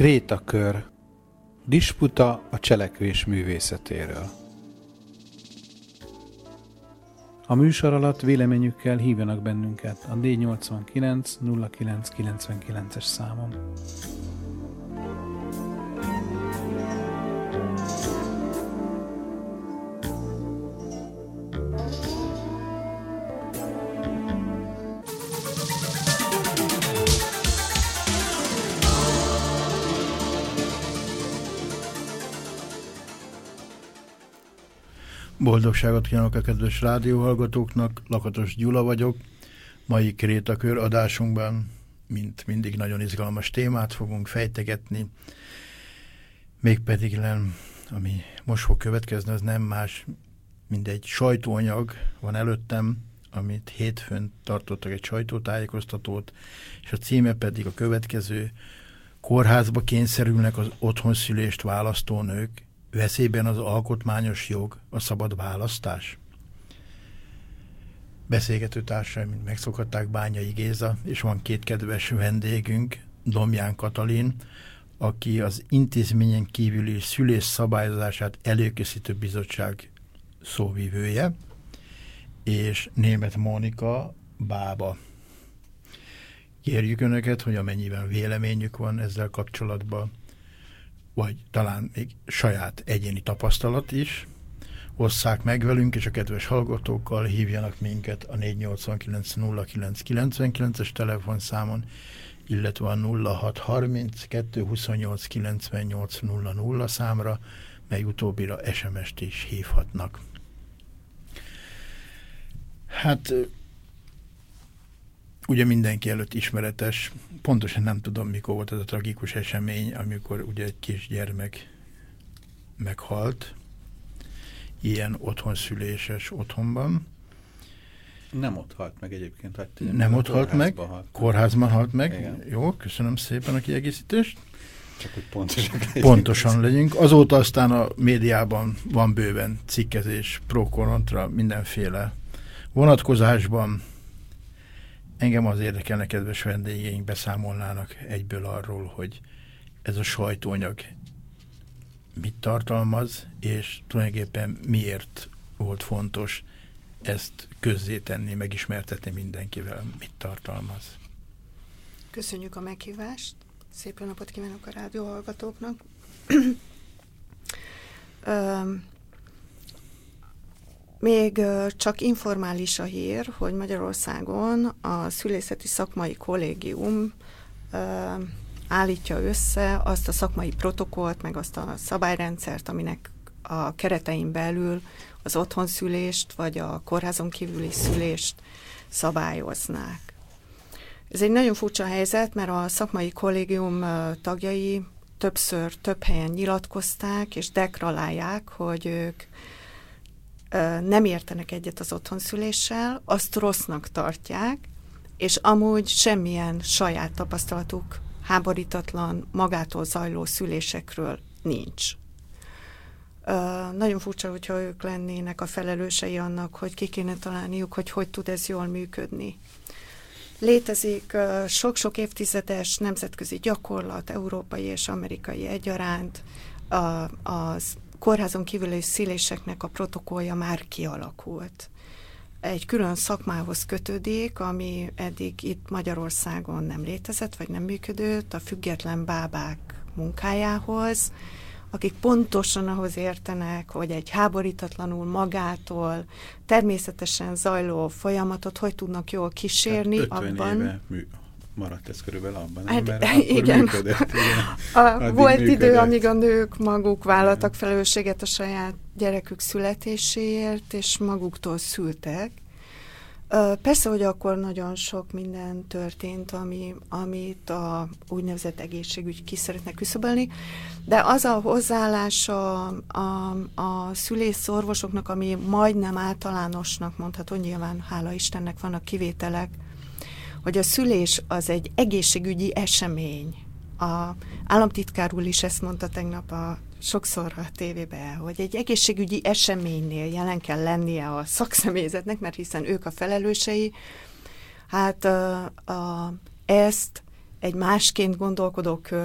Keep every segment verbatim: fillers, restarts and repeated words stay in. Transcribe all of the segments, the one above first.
Krétakör. Disputa a cselekvés művészetéről. A műsor alatt véleményükkel hívjanak bennünket a D nyolcvankilenc nulla kilenc kilencvenkilences számon. Boldogságot kívánok a kedves rádióhallgatóknak, Lakatos Gyula vagyok. Mai Krétakör adásunkban, mint mindig, nagyon izgalmas témát fogunk fejtegetni. Mégpedig, ami most fog következni, az nem más, mint egy sajtóanyag van előttem, amit hétfőn tartottak egy sajtótájékoztatót, és a címe pedig a következő: kórházba kényszerülnek az otthonszülést választó nők, veszélyben az alkotmányos jog, a szabad választás. Beszélgető társaim, mint megszokhatták, Bányai Géza, és van két kedves vendégünk, Domján Katalin, aki az intézményen kívüli szülés szabályozását előkészítő bizottság szóvivője, és Németh Mónika bába. Kérjük Önöket, hogy amennyiben véleményük van ezzel kapcsolatban, vagy talán még saját egyéni tapasztalat is, osszák meg velünk, és a kedves hallgatókkal hívjanak minket a négy nyolcvankilenc nulla kilenc kilencvenkilences telefonszámon, illetve a nulla hat harminckettő huszonnyolc kilencvennyolc nulla nulla számra, mely utóbbira es em est is hívhatnak. Hát ugye mindenki előtt ismeretes, pontosan nem tudom, mikor volt ez a tragikus esemény, amikor ugye egy kisgyermek meghalt, ilyen otthonszüléses otthonban. Nem ott halt meg egyébként. Hát nem ott halt meg, halt kórházban halt meg. Igen. Jó, köszönöm szépen a kiegészítést. Csak hogy pontosan legyünk. Pontosan legyünk. Azóta aztán a médiában van bőven cikkezés, pro-kontra, mindenféle vonatkozásban. Engem az érdekelne, kedves vendégeink beszámolnának egyből arról, hogy ez a sajtóanyag mit tartalmaz, és tulajdonképpen miért volt fontos ezt közzétenni, megismertetni mindenkivel, mit tartalmaz. Köszönjük a meghívást, szép jó napot kívánok a rádióhallgatóknak. Még csak informális a hír, hogy Magyarországon a Szülészeti Szakmai Kollégium állítja össze azt a szakmai protokollt, meg azt a szabályrendszert, aminek a keretein belül az otthonszülést, vagy a kórházon kívüli szülést szabályoznák. Ez egy nagyon furcsa helyzet, mert a szakmai kollégium tagjai többször, több helyen nyilatkozták, és deklarálják, hogy ők nem értenek egyet az otthonszüléssel, azt rossznak tartják, és amúgy semmilyen saját tapasztalatuk háborítatlan, magától zajló szülésekről nincs. Uh, nagyon furcsa, hogyha ők lennének a felelősei annak, hogy ki kéne találniuk, hogy hogy tud ez jól működni. Létezik uh, sok-sok évtizedes nemzetközi gyakorlat, európai és amerikai egyaránt, uh, az kórházon kívüli szüléseknek a protokollja már kialakult. Egy külön szakmához kötődik, ami eddig itt Magyarországon nem létezett, vagy nem működött, a független bábák munkájához, akik pontosan ahhoz értenek, hogy egy háborítatlanul magától természetesen zajló folyamatot hogy tudnak jól kísérni. Hát ötven abban. Éve mű, maradt ez körülbelül abban, Hát, mert akkor igen. működött. Igen. A, volt működött. idő, amíg a nők maguk vállaltak felelősséget a saját gyerekük születéséért, és maguktól szültek. Persze, hogy akkor nagyon sok minden történt, ami, amit a úgynevezett egészségügy ki szeretne küszöbölni, de az a hozzáállás a, a, a szülészorvosoknak, ami majdnem általánosnak mondható, nyilván hála Istennek vannak kivételek, hogy a szülés az egy egészségügyi esemény. A államtitkár úr is ezt mondta tegnap a sokszor a tévében, hogy egy egészségügyi eseménynél jelen kell lennie a szakszemélyzetnek, mert hiszen ők a felelősei. Hát a, a, ezt egy másként gondolkodó kör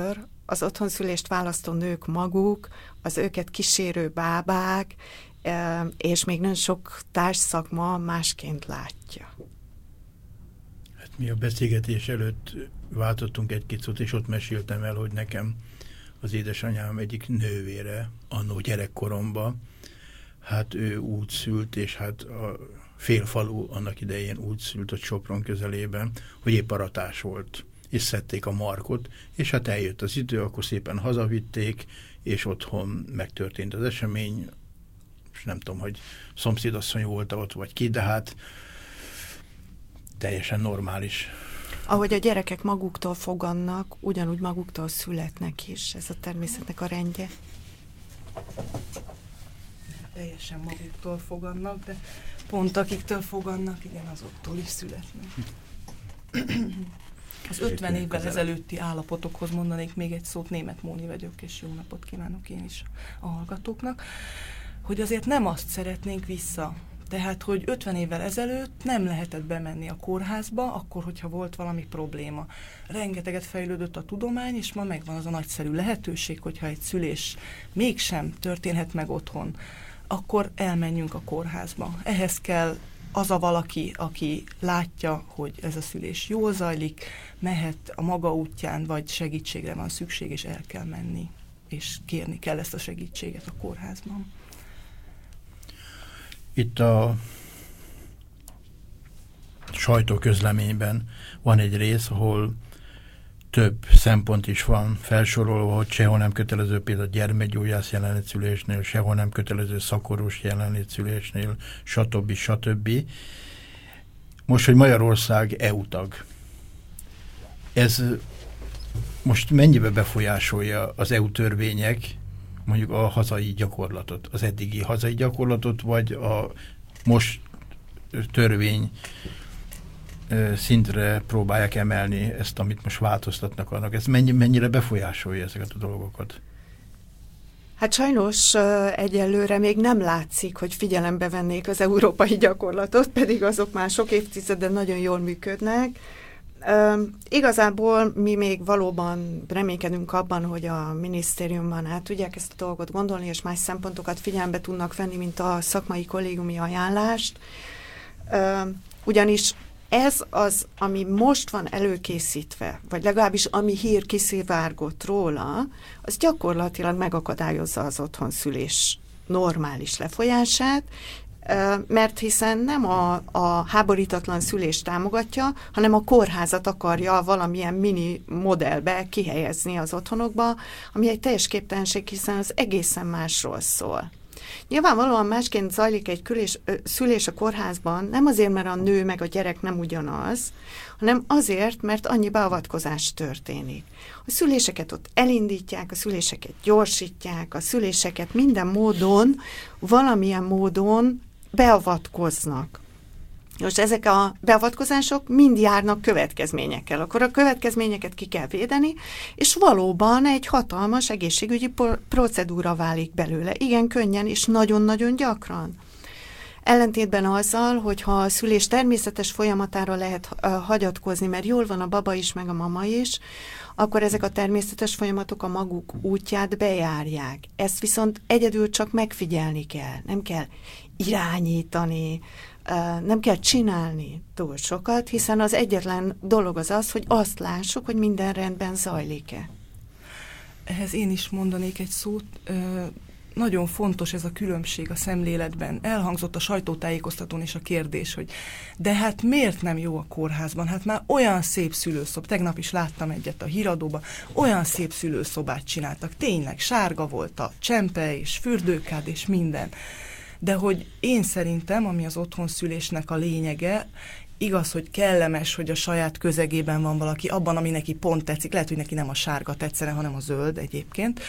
az otthonszülést választó nők maguk, az őket kísérő bábák, és még nagyon sok társszakma másként látja. Hát mi a beszélgetés előtt váltottunk egy-két szót, és ott meséltem el, hogy nekem az édesanyám egyik nővére annó gyerekkoromban, hát ő úgy szült, és hát a félfalu annak idején úgy szült, hogy Sopron közelében, hogy épp aratás volt, és szedték a markot, és hát eljött az idő, akkor szépen hazavitték, és otthon megtörtént az esemény, és nem tudom, hogy szomszédasszony volt ott, vagy ki, de hát teljesen normális. Ahogy a gyerekek maguktól fogannak, ugyanúgy maguktól születnek is, ez a természetnek a rendje. Teljesen maguktól fogannak, de pont akiktől fogannak, igen, azoktól is születnek. Az ötven évvel ezelőtti állapotokhoz mondanék még egy szót, Németh Móni vagyok, és jó napot kívánok én is a hallgatóknak, hogy azért nem azt szeretnénk vissza. Tehát, hogy ötven évvel ezelőtt nem lehetett bemenni a kórházba, akkor, hogyha volt valami probléma. Rengeteget fejlődött a tudomány, és ma megvan az a nagyszerű lehetőség, hogyha egy szülés mégsem történhet meg otthon, akkor elmenjünk a kórházba. Ehhez kell az a valaki, aki látja, hogy ez a szülés jól zajlik, mehet a maga útján, vagy segítségre van szükség, és el kell menni, és kérni kell ezt a segítséget a kórházban. Itt a sajtóközleményben van egy rész, ahol több szempont is van felsorolva, hogy sehol nem kötelező például gyermekgyógyász jelenlétszülésnél, sehol nem kötelező szakorvos jelenlétszülésnél, stb. stb. Most, hogy Magyarország é u tag, ez most mennyibe befolyásolja az é u törvények mondjuk a hazai gyakorlatot, az eddigi hazai gyakorlatot, vagy a most törvény szintre próbálják emelni ezt, amit most változtatnak annak. Ez mennyi, mennyire befolyásolja ezeket a dolgokat? Hát sajnos egyelőre még nem látszik, hogy figyelembe vennék az európai gyakorlatot, pedig azok már sok évtizeden nagyon jól működnek. Uh, igazából mi még valóban reménykedünk abban, hogy a minisztériumban át tudják ezt a dolgot gondolni, és más szempontokat figyelembe tudnak venni, mint a szakmai kollégiumi ajánlást. Uh, ugyanis ez az, ami most van előkészítve, vagy legalábbis ami hír kiszivárgott róla, az gyakorlatilag megakadályozza az otthonszülés normális lefolyását, mert hiszen nem a, a háborítatlan szülést támogatja, hanem a kórházat akarja valamilyen mini modellbe kihelyezni az otthonokba, ami egy teljes képtelenség, hiszen az egészen másról szól. Nyilvánvalóan másként zajlik egy külés, ö, szülés a kórházban, nem azért, mert a nő meg a gyerek nem ugyanaz, hanem azért, mert annyi beavatkozás történik. A szüléseket ott elindítják, a szüléseket gyorsítják, a szüléseket minden módon, valamilyen módon beavatkoznak. Most ezek a beavatkozások mind járnak következményekkel. Akkor a következményeket ki kell védeni, és valóban egy hatalmas egészségügyi procedúra válik belőle. Igen könnyen és nagyon-nagyon gyakran. Ellentétben azzal, hogyha a szülés természetes folyamatára lehet uh, hagyatkozni, mert jól van a baba is, meg a mama is, akkor ezek a természetes folyamatok a maguk útját bejárják. Ezt viszont egyedül csak megfigyelni kell, nem kell irányítani, nem kell csinálni túl sokat, hiszen az egyetlen dolog az az, hogy azt lássuk, hogy minden rendben zajlik-e. Ehhez én is mondanék egy szót. Nagyon fontos ez a különbség a szemléletben. Elhangzott a sajtótájékoztatón is a kérdés, hogy de hát miért nem jó a kórházban? Hát már olyan szép szülőszob, tegnap is láttam egyet a híradóban, olyan szép szülőszobát csináltak. Tényleg sárga volt a csempe és fürdőkád és minden. De hogy én szerintem, ami az otthonszülésnek a lényege, igaz, hogy kellemes, hogy a saját közegében van valaki, abban, ami neki pont tetszik, lehet, hogy neki nem a sárga tetszene, hanem a zöld egyébként,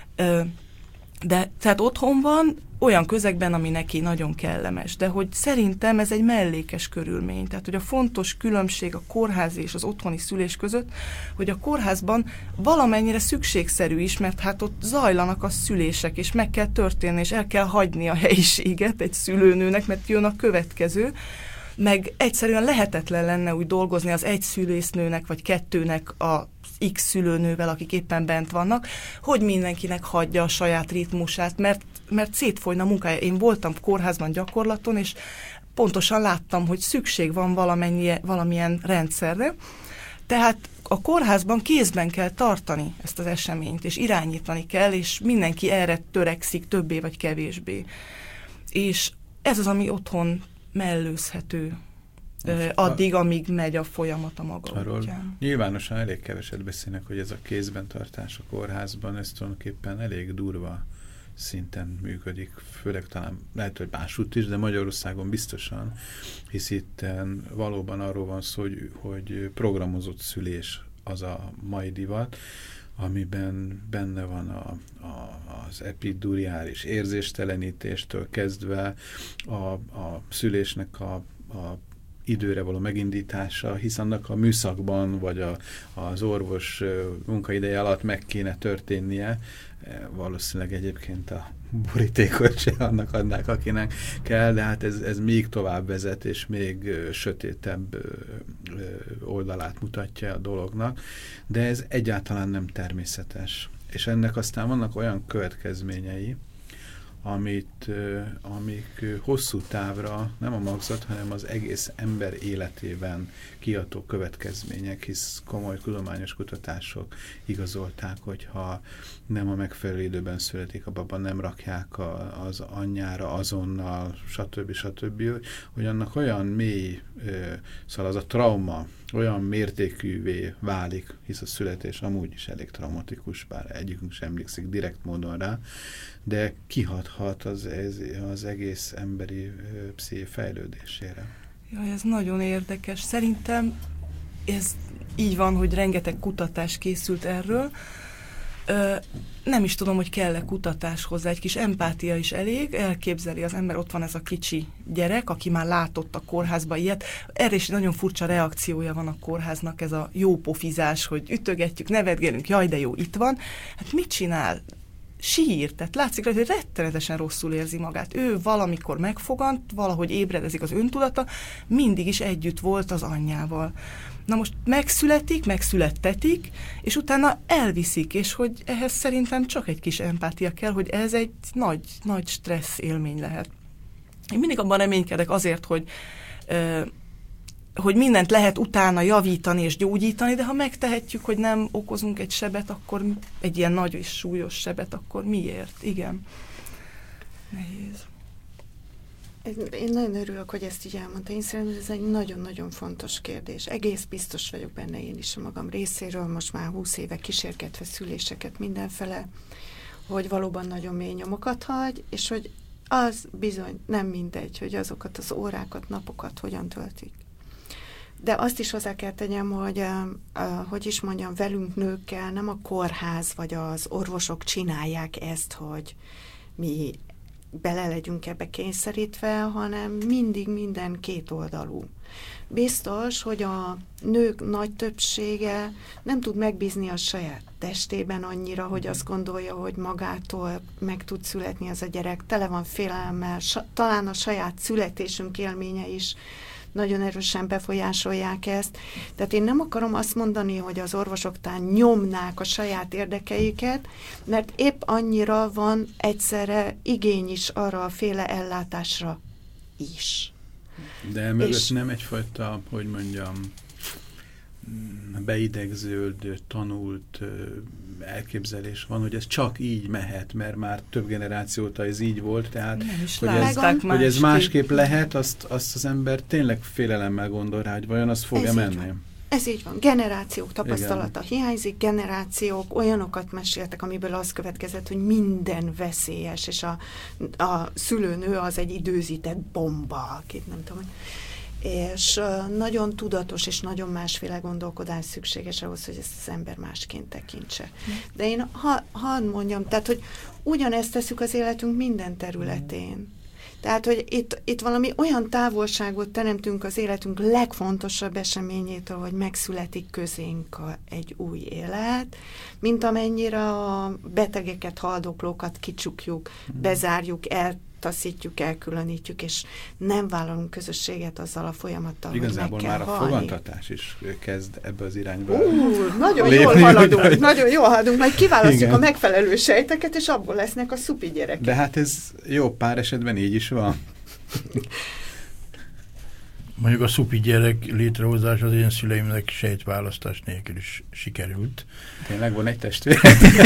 de tehát otthon van, olyan közegben, ami neki nagyon kellemes, de hogy szerintem ez egy mellékes körülmény, tehát hogy a fontos különbség a kórházi és az otthoni szülés között, hogy a kórházban valamennyire szükségszerű is, mert hát ott zajlanak a szülések, és meg kell történni, és el kell hagyni a helyiséget egy szülőnőnek, mert jön a következő, meg egyszerűen lehetetlen lenne úgy dolgozni az egy szülésznőnek, vagy kettőnek a X szülőnővel, akik éppen bent vannak, hogy mindenkinek hagyja a saját ritmusát, mert, mert szétfolyna a munkája. Én voltam kórházban gyakorlaton, és pontosan láttam, hogy szükség van valamennyi, valamilyen rendszerre, tehát a kórházban kézben kell tartani ezt az eseményt, és irányítani kell, és mindenki erre törekszik, többé vagy kevésbé. És ez az, ami otthon mellőzhető most addig, a, amíg megy a folyamat a maga arról útján. Nyilvánosan elég keveset beszélnek, hogy ez a kézben tartás a kórházban, ez tulajdonképpen elég durva szinten működik, főleg talán lehet, hogy másút is, de Magyarországon biztosan, hisz itt valóban arról van szó, hogy, hogy programozott szülés az a mai divat, amiben benne van a, a, az epiduriális érzéstelenítéstől kezdve a, a szülésnek a, a időre való megindítása, hisz annak a műszakban, vagy a, az orvos munkaideje alatt meg kéne történnie. Valószínűleg egyébként a borítékot se annak adnák, akinek kell, de hát ez, ez még tovább vezet, és még sötétebb oldalát mutatja a dolognak, de ez egyáltalán nem természetes. És ennek aztán vannak olyan következményei, amit, amik hosszú távra nem a magzat, hanem az egész ember életében kiadó következmények, hisz komoly tudományos kutatások igazolták, hogyha nem a megfelelő időben születik a baba, nem rakják a, az anyjára azonnal, stb. stb., hogy annak olyan mély, szóval az a trauma olyan mértékűvé válik, hisz a születés amúgy is elég traumatikus, bár egyikünk sem emlékszik direkt módon rá, de kihathat az, az egész emberi psziché fejlődésére. Jaj, ez nagyon érdekes. Szerintem ez így van, hogy rengeteg kutatás készült erről. Ö, nem is tudom, hogy kell-e kutatás hozzá, egy kis empátia is elég, elképzeli az ember, ott van ez a kicsi gyerek, aki már látott a kórházba ilyet. Erre is nagyon furcsa reakciója van a kórháznak, ez a jó pofizás, hogy ütögetjük, nevetgélünk, jaj, de jó, itt van. Hát mit csinál? Sír, tehát látszik rajta, hogy rettenetesen rosszul érzi magát. Ő valamikor megfogant, valahogy ébredezik az öntudata, mindig is együtt volt az anyjával. Na most megszületik, megszülettetik, és utána elviszik, és hogy ehhez szerintem csak egy kis empátia kell, hogy ez egy nagy, nagy stressz élmény lehet. Én mindig abban reménykedek azért, hogy ö, hogy mindent lehet utána javítani és gyógyítani, de ha megtehetjük, hogy nem okozunk egy sebet, akkor egy ilyen nagy és súlyos sebet, akkor miért? Igen. Nehéz. Én nagyon örülök, hogy ezt így elmondta. Én szerintem ez egy nagyon-nagyon fontos kérdés. Egész biztos vagyok benne én is a magam részéről, most már húsz éve kísérgetve szüléseket mindenfele, hogy valóban nagyon mély nyomokat hagy, és hogy az bizony nem mindegy, hogy azokat az órákat, napokat hogyan töltik. De azt is hozzá kell tegyem, hogy, uh, hogy is mondjam, velünk nőkkel nem a kórház vagy az orvosok csinálják ezt, hogy mi bele legyünk ebbe kényszerítve, hanem mindig minden kétoldalú. Biztos, hogy a nők nagy többsége nem tud megbízni a saját testében annyira, hogy azt gondolja, hogy magától meg tud születni az a gyerek. Tele van félelemmel, talán a saját születésünk élménye is nagyon erősen befolyásolják ezt. Tehát én nem akarom azt mondani, hogy az orvosok talán nyomnák a saját érdekeiket, mert épp annyira van egyszerre igény is arra a féle ellátásra is. De mögött és nem egyfajta, hogy mondjam, beidegződ, tanult elképzelés van, hogy ez csak így mehet, mert már több generáció óta ez így volt, tehát hogy ez, hogy ez másképp lehet, azt, azt az ember tényleg félelemmel gondol rá, hogy vajon az fog-e menni. Ez így van. Generációk tapasztalata igen. hiányzik, generációk olyanokat meséltek, amiből az következett, hogy minden veszélyes, és a, a szülőnő az egy időzített bomba, akit nem tudom, és nagyon tudatos és nagyon másféle gondolkodás szükséges ahhoz, hogy ezt az ember másként tekintse. De én ha, hadd mondjam, tehát, hogy ugyanezt tesszük az életünk minden területén. Tehát, hogy itt, itt valami olyan távolságot teremtünk az életünk legfontosabb eseményétől, hogy megszületik közénk a, egy új élet, mint amennyire a betegeket, haldoklókat kicsukjuk, bezárjuk, el taszítjuk, elkülönítjük, és nem vállalunk közösséget azzal a folyamattal, igazából hogy meg kell már a halni. fogantatás is kezd ebbe az irányba. Uh, nagyon lépni, jól haladunk, hogy... nagyon jól haladunk, majd kiválasztjuk Igen. a megfelelő sejteket, és abból lesznek a szupi gyerekek. De hát ez jó pár esetben így is van. Mondjuk a szupi gyerek létrehozás az én szüleimnek sejtválasztás nélkül is sikerült. Tényleg van egy testvér?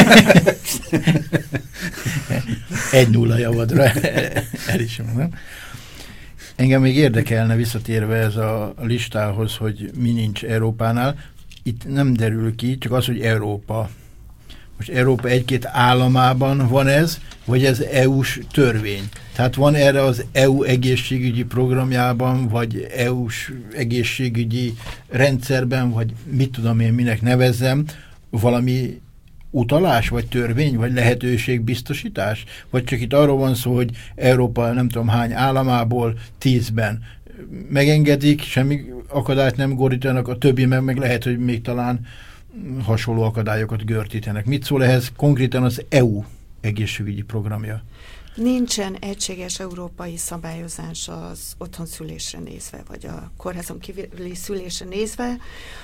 Egy nulla javadra el is mondom. Engem még érdekelne visszatérve ez a listához, hogy mi nincs Európánál. Itt nem derül ki, csak az, hogy Európa. Most Európa egy-két államában van ez, vagy ez é u-s törvény. Tehát van erre az é u egészségügyi programjában, vagy é u-s egészségügyi rendszerben, vagy mit tudom én, minek nevezzem, valami utalás, vagy törvény, vagy lehetőségbiztosítás? Vagy csak itt arról van szó, hogy Európa nem tudom hány államából tízben megengedik, semmi akadályt nem gördítenek, a többi meg, meg lehet, hogy még talán hasonló akadályokat gördítenek. Mit szól ehhez konkrétan az é u egészségügyi programja? Nincsen egységes európai szabályozás az otthonszülésre nézve, vagy a kórházon kívüli szülésre nézve.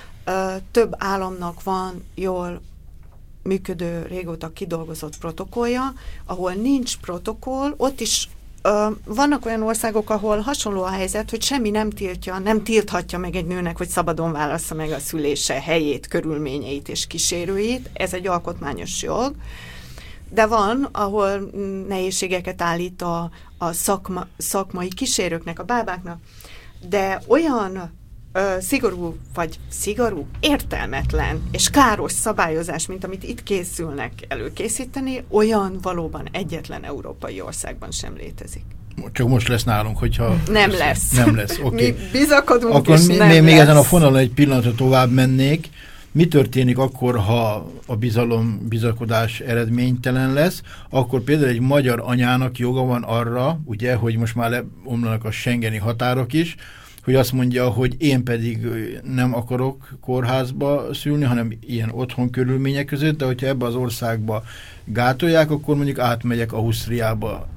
Több államnak van jól működő, régóta kidolgozott protokollja, ahol nincs protokoll, ott is uh, vannak olyan országok, ahol hasonló a helyzet, hogy semmi nem tiltja, nem tilthatja meg egy nőnek, hogy szabadon válassza meg a szülése helyét, körülményeit és kísérőit. Ez egy alkotmányos jog. De van, ahol nehézségeket állít a, a szakma, szakmai kísérőknek, a bábáknak, de olyan ö, szigorú, vagy szigorú, értelmetlen és káros szabályozás, mint amit itt készülnek előkészíteni, olyan valóban egyetlen európai országban sem létezik. Csak most lesz nálunk, hogyha... Nem lesz. Nem lesz, oké. Mi bizakodunk, akkor és mi, nem még, lesz. még ezen a fonalon egy pillanatra tovább mennék. Mi történik akkor, ha a bizalom, bizakodás eredménytelen lesz? Akkor például egy magyar anyának joga van arra, ugye, hogy most már leomlanak a schengeni határok is, hogy azt mondja, hogy én pedig nem akarok kórházba szülni, hanem ilyen otthon körülmények között, de hogyha ebbe az országba gátolják, akkor mondjuk átmegyek Ausztriába.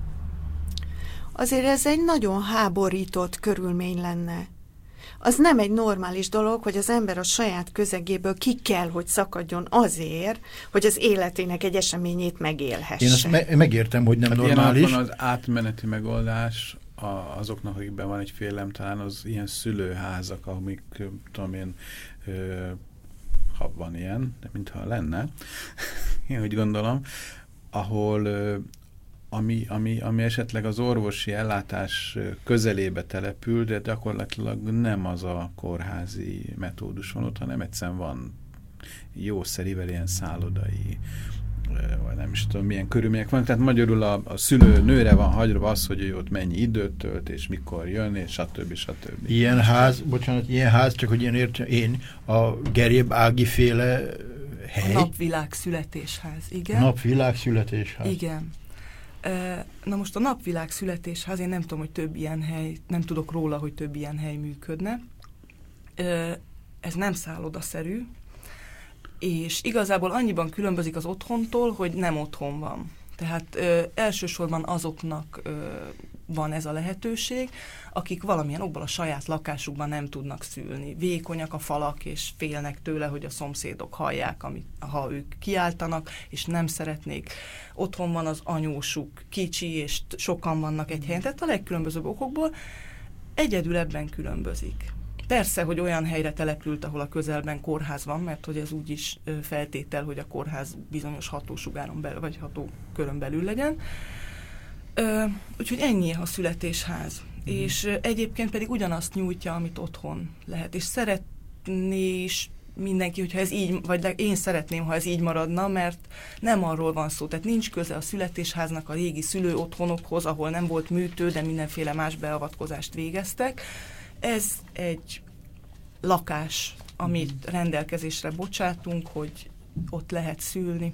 Azért ez egy nagyon háborított körülmény lenne. Az nem egy normális dolog, hogy az ember a saját közegéből ki kell, hogy szakadjon azért, hogy az életének egy eseményét megélhesse. Én ezt me- megértem, hogy nem hát normális. Ilyen az átmeneti megoldás a, azoknak, akikben van egy félelem, talán az ilyen szülőházak, amik, tudom én, ö, ha van ilyen, de mintha lenne, én úgy gondolom, ahol ö, Ami, ami, ami esetleg az orvosi ellátás közelébe települ, de gyakorlatilag nem az a kórházi metódus van ott, hanem egyszerűen van jószerivel ilyen szállodai, vagy nem is tudom, milyen körülmények vannak. Tehát magyarul a, a szülő nőre van hagyva az, hogy ő ott mennyi időt tölt, és mikor jön, és stb. stb. Ilyen ház, bocsánat, ilyen ház, csak hogy ilyen értsem, én a Geréb Ági féle hely. A Napvilág születésház, igen. Napvilág születésház. Igen. Na most a Napvilág születésház, én nem tudom, hogy több ilyen hely, nem tudok róla, hogy több ilyen hely működne. Ez nem szállodaszerű, és igazából annyiban különbözik az otthontól, hogy nem otthon van. Tehát ö, elsősorban azoknak ö, van ez a lehetőség, akik valamilyen okból a saját lakásukban nem tudnak szülni. Vékonyak a falak, és félnek tőle, hogy a szomszédok hallják, amit, ha ők kiáltanak, és nem szeretnék. Otthon van az anyósuk, kicsi, és sokan vannak egy helyen. Tehát a legkülönbözőbb okokból egyedül ebben különbözik. Persze, hogy olyan helyre települt, ahol a közelben kórház van, mert hogy ez úgyis feltétel, hogy a kórház bizonyos hatósugáron belül, vagy hatókörön belül legyen. Ö, úgyhogy ennyi a születésház. Mm. És ö, egyébként pedig ugyanazt nyújtja, amit otthon lehet. És szeretné is mindenki, hogyha ez így, vagy én szeretném, ha ez így maradna, mert nem arról van szó. Tehát nincs köze a születésháznak a régi szülő otthonokhoz, ahol nem volt műtő, de mindenféle más beavatkozást végeztek. Ez egy lakás, amit rendelkezésre bocsátunk, hogy ott lehet szülni.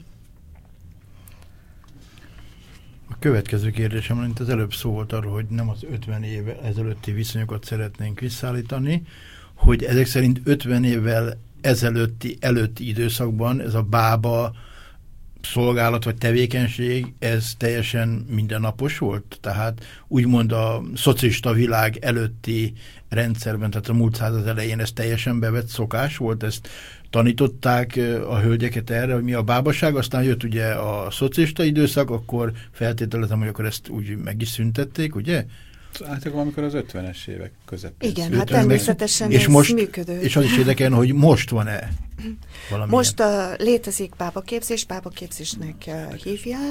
A következő kérdésem, mint az előbb szó volt arról, hogy nem az ötven évvel ezelőtti viszonyokat szeretnénk visszaállítani, hogy ezek szerint ötven évvel ezelőtti, előtti időszakban ez a bába szolgálat vagy tevékenység, ez teljesen mindennapos volt? Tehát úgymond a szocialista világ előtti rendszerben, tehát a múlt század elején ez teljesen bevett szokás volt? Ezt tanították a hölgyeket erre, hogy mi a bábaság, aztán jött ugye a szocialista időszak, akkor feltételezem, hogy akkor ezt úgy meg is szüntették, ugye? Hát akkor amikor az ötvenes évek közepén. Igen, hát természetesen és ez most, működő. És az is érdekel, hogy most van-e valamilyen? Most uh, létezik bábaképzés, bábaképzésnek uh, hívják.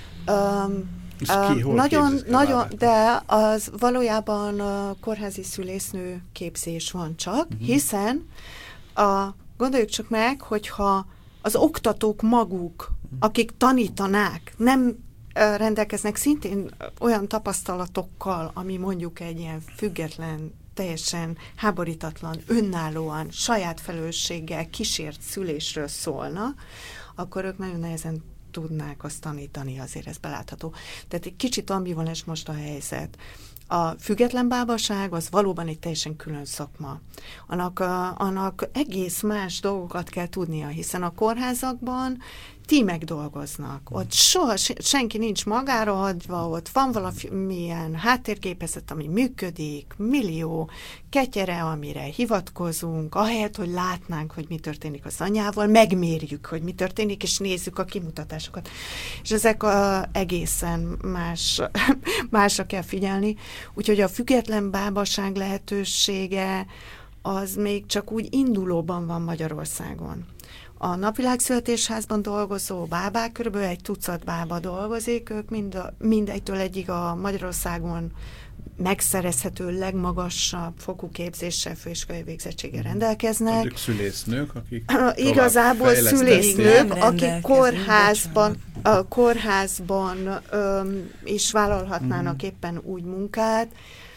Um, ki, uh, nagyon, nagyon, de az valójában uh, kórházi szülésznő képzés van csak, uh-huh. hiszen a, gondoljuk csak meg, hogyha az oktatók maguk, akik tanítanák, nem rendelkeznek szintén olyan tapasztalatokkal, ami mondjuk egy ilyen független, teljesen háborítatlan, önállóan, saját felelősséggel kísért szülésről szólna, akkor ők nagyon nehezen tudnák azt tanítani, azért ez belátható. Tehát egy kicsit ambivalens most a helyzet. A független bábaság az valóban egy teljesen külön szakma. Annak, a, annak egész más dolgokat kell tudnia, hiszen a kórházakban tímek dolgoznak. Ott soha senki nincs magára hagyva, ott van valamilyen háttérgépezet, ami működik, millió ketyere, amire hivatkozunk, ahelyett, hogy látnánk, hogy mi történik az anyával, megmérjük, hogy mi történik, és nézzük a kimutatásokat. És ezek a, egészen más, másra kell figyelni. Úgyhogy a független bábaság lehetősége az még csak úgy indulóban van Magyarországon. A Napvilágszületésházban dolgozó bábák, körülbelül egy tucat bába dolgozik, ők mind a, mindegytől egyig a Magyarországon megszerezhető legmagasabb fokú képzéssel, főiskolai végzettséggel rendelkeznek. Ők szülésznők, akik igazából szülésznők, akik kórházban, a kórházban öm, is vállalhatnának uh-huh. éppen úgy munkát,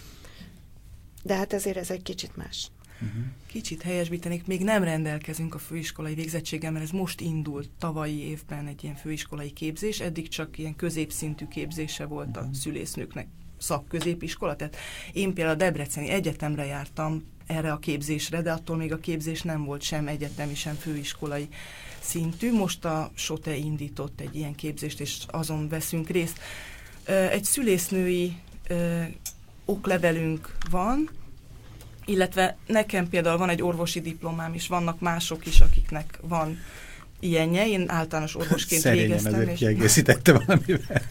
de hát ezért ez egy kicsit más. Uh-huh. Kicsit helyesbítenék, még nem rendelkezünk a főiskolai végzettséggel, mert ez most indult tavalyi évben egy ilyen főiskolai képzés, eddig csak ilyen középszintű képzése volt a szülésznőknek szakközépiskola, tehát én például a Debreceni Egyetemre jártam erre a képzésre, de attól még a képzés nem volt sem egyetemi, sem főiskolai szintű. Most a SOTE indított egy ilyen képzést, és azon veszünk részt. Egy szülésznői oklevelünk van, illetve nekem például van egy orvosi diplomám is, vannak mások is, akiknek van ilyenje. Én általános orvosként Szerényen végeztem. Szerényen és kiegészítette valamivel.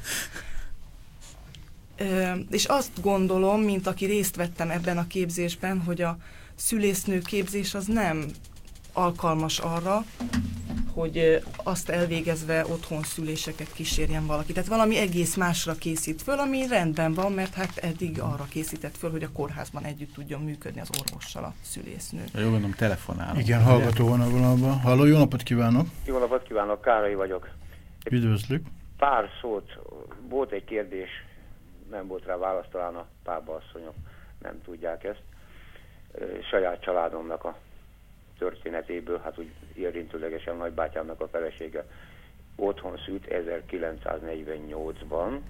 Ö, és azt gondolom, mint aki részt vettem ebben a képzésben, hogy a szülésznő képzés az nem alkalmas arra, hogy azt elvégezve otthon szüléseket kísérjen valaki. Tehát valami egész másra készít föl, ami rendben van, mert hát eddig arra készített föl, hogy a kórházban együtt tudjon működni az orvossal a szülésznő. Jó, gondolom, telefonálok. Igen, hallgató van a vonalban. Halló, jó napot kívánok! Jó napot kívánok, Károly vagyok. Üdvözlük! Pár szót, volt egy kérdés, nem volt rá válasz, talán a pápaasszonyok nem tudják ezt. Saját családomnak a történetéből, hát úgy érintőlegesen nagybátyámnak a felesége otthon szült ezerkilencszáznegyvennyolcban,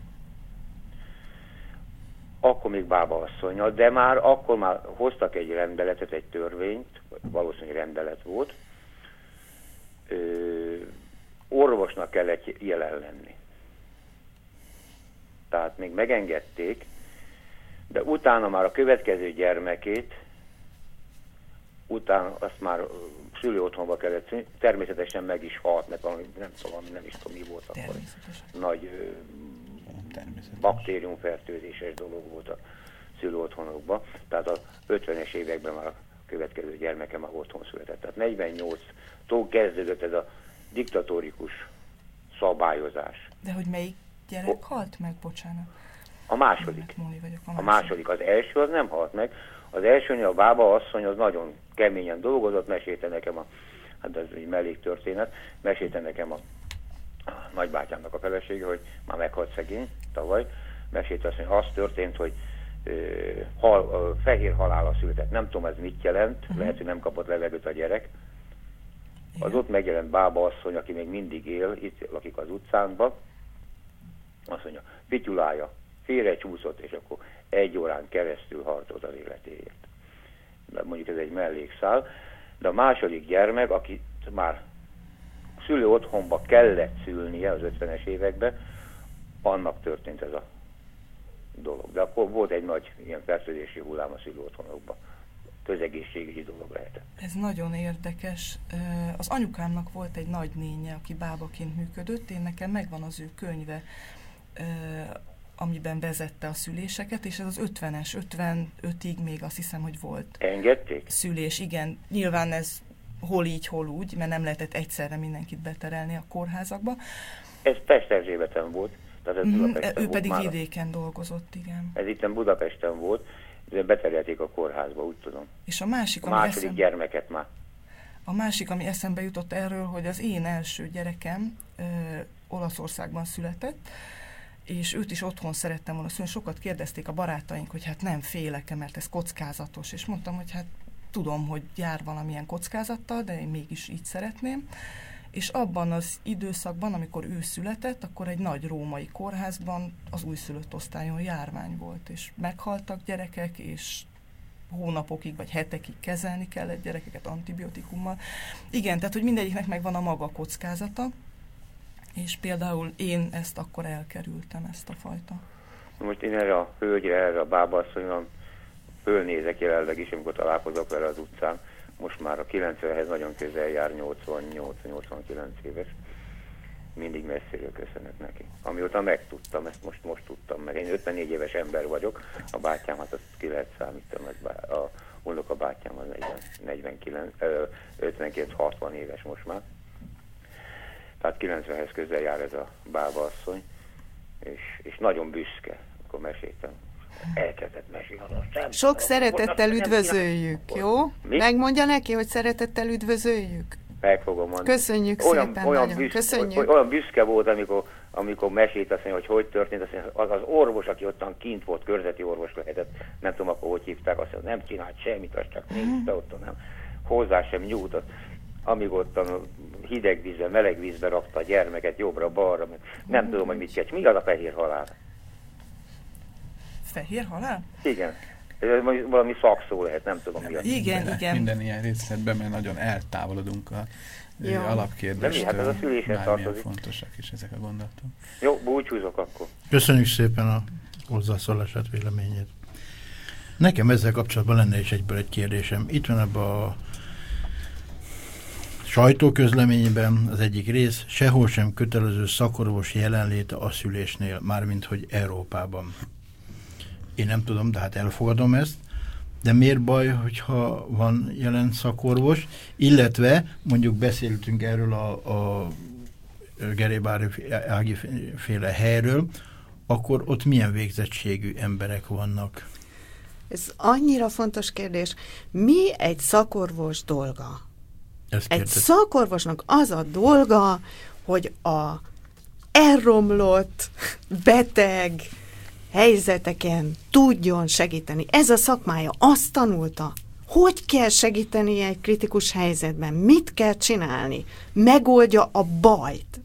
akkor még bábaasszonnyal, de már akkor már hoztak egy rendeletet, egy törvényt, valószínűleg rendelet volt, ö, orvosnak kellett jelen lenni. Tehát még megengedték, de utána már a következő gyermekét, utána azt már szülő otthonba kellett, természetesen meg is halt, mert valami, nem tudom, nem is tudom, mi volt akkor. Nagy baktériumfertőzéses dolog volt a szülő otthonokban. Tehát a ötvenes években már a következő gyermeke már otthon született. Tehát negyvennyolctól kezdődött ez a diktatórikus szabályozás. De hogy melyik gyerek halt meg, bocsánat? A második. Vagyok, a, a második. Az első az nem halt meg. Az elsőnél a bába asszony az nagyon keményen dolgozott, mesélte nekem a, hát ez egy melléktörténet, mesélte nekem a, a nagybátyámnak a felesége, hogy már meghalt szegény tavaly, mesélte azt, hogy az történt, hogy ö, hal, ö, fehér halála született. Nem tudom, ez mit jelent, uh-huh. lehet, hogy nem kapott levegőt a gyerek. Igen. Az ott megjelent bába asszony, aki még mindig él, itt lakik az utcánkban, azt mondja, pityulája félrecsúszott, és akkor egy órán keresztül harcolt az életéért. De mondjuk ez egy mellékszál. De a második gyermek, aki már szülő otthonba kellett szülnie az ötvenes években, annak történt ez a dolog. De akkor volt egy nagy ilyen fertőzési hullám a szülő otthonokban. Közegészségügyi dolog lehetett. Ez nagyon érdekes. Az anyukámnak volt egy nagynénye, aki bábaként működött, én nekem megvan az ő könyve, amiben vezette a szüléseket, és ez az ötvenes, ötvenötig még azt hiszem, hogy volt. Engedték? Szülés, igen. Nyilván ez hol így, hol úgy, mert nem lehetett egyszerre mindenkit beterelni a kórházakba. Ez Pest-Erzsébeten volt. Tehát ez Mm, Budapesten ő volt pedig már. vidéken dolgozott, igen. Ez itt Budapesten volt, de beterelték a kórházba, úgy tudom. És a másik, A ami második eszem... gyermeket már. A másik, ami eszembe jutott erről, hogy az én első gyerekem ö, Olaszországban született, és őt is otthon szerettem volna szülni. Sokat kérdezték a barátaink, hogy hát nem félek-e, mert ez kockázatos. És mondtam, hogy hát tudom, hogy jár valamilyen kockázattal, de én mégis így szeretném. És abban az időszakban, amikor ő született, akkor egy nagy római kórházban az újszülött osztályon járvány volt, és meghaltak gyerekek, és hónapokig vagy hetekig kezelni kellett gyerekeket antibiotikummal. Igen, tehát, hogy mindegyiknek megvan a maga kockázata, és például én ezt akkor elkerültem, ezt a fajta. Most én erre a hölgyre, erre a bábasszonyra fölnézek jelenleg is, amikor találkozok vele az utcán. Most már a kilencvenhez nagyon közel jár, nyolcvannyolc-nyolcvankilenc éves. Mindig messziről köszönök neki. Amióta megtudtam, ezt most most tudtam meg. Én ötvennégy éves ember vagyok, a bátyám, hát azt ki lehet számítani, a unoka bátyám az negyvenkilenc, ötvenkilenc hatvan éves most már. Tehát kilencvenhez közel jár ez a bábaasszony, és, és nagyon büszke, akkor meséltem. Elkezdett mesélni. Sok szeretettel üdvözöljük, jó? Mi? Megmondja neki, hogy szeretettel üdvözöljük? Meg fogom mondani. Köszönjük olyan, szépen, olyan nagyon. Büszke, Köszönjük. Olyan büszke volt, amikor, amikor mesélt, azt mondja, hogy hogy történt, azt mondja, az az orvos, aki ottan kint volt, körzeti orvos lehetett, nem tudom akkor, hogy hívták, azt mondja, nem csinált semmit, azt csak nézte ottan, nem. Hozzá sem nyújtott. Amíg ottan hideg vízbe, meleg vízbe rakta a gyermeket jobbra-balra, mert nem mm. tudom, hogy mit kell. Mi az a fehér halál? Fehér halál? Igen. Ez valami szakszó lehet, nem tudom mi az. Igen, minden, igen. Minden ilyen részletben, mert nagyon eltávolodunk a Jó. alapkérdéstől. De mi? Hát ez a szüléshez tartozik. Fontosak is ezek a gondolatok. Jó, búcsúzok akkor. Köszönjük szépen a hozzászólását, véleményét. Nekem ezzel kapcsolatban lenne is egyből egy kérdésem. Itt van ebben a sajtóközleményben az egyik rész, sehol sem kötelező szakorvos jelenléte a szülésnél, mármint hogy Európában. Én nem tudom, de hát elfogadom ezt. De miért baj, hogyha van jelen szakorvos, illetve mondjuk beszéltünk erről a, a Gerébári Ági féle helyről, akkor ott milyen végzettségű emberek vannak? Ez annyira fontos kérdés. Mi egy szakorvos dolga? Egy szakorvosnak az a dolga, hogy a elromlott, beteg helyzeteken tudjon segíteni. Ez a szakmája. Azt tanulta, hogy kell segíteni egy kritikus helyzetben, mit kell csinálni, megoldja a bajt.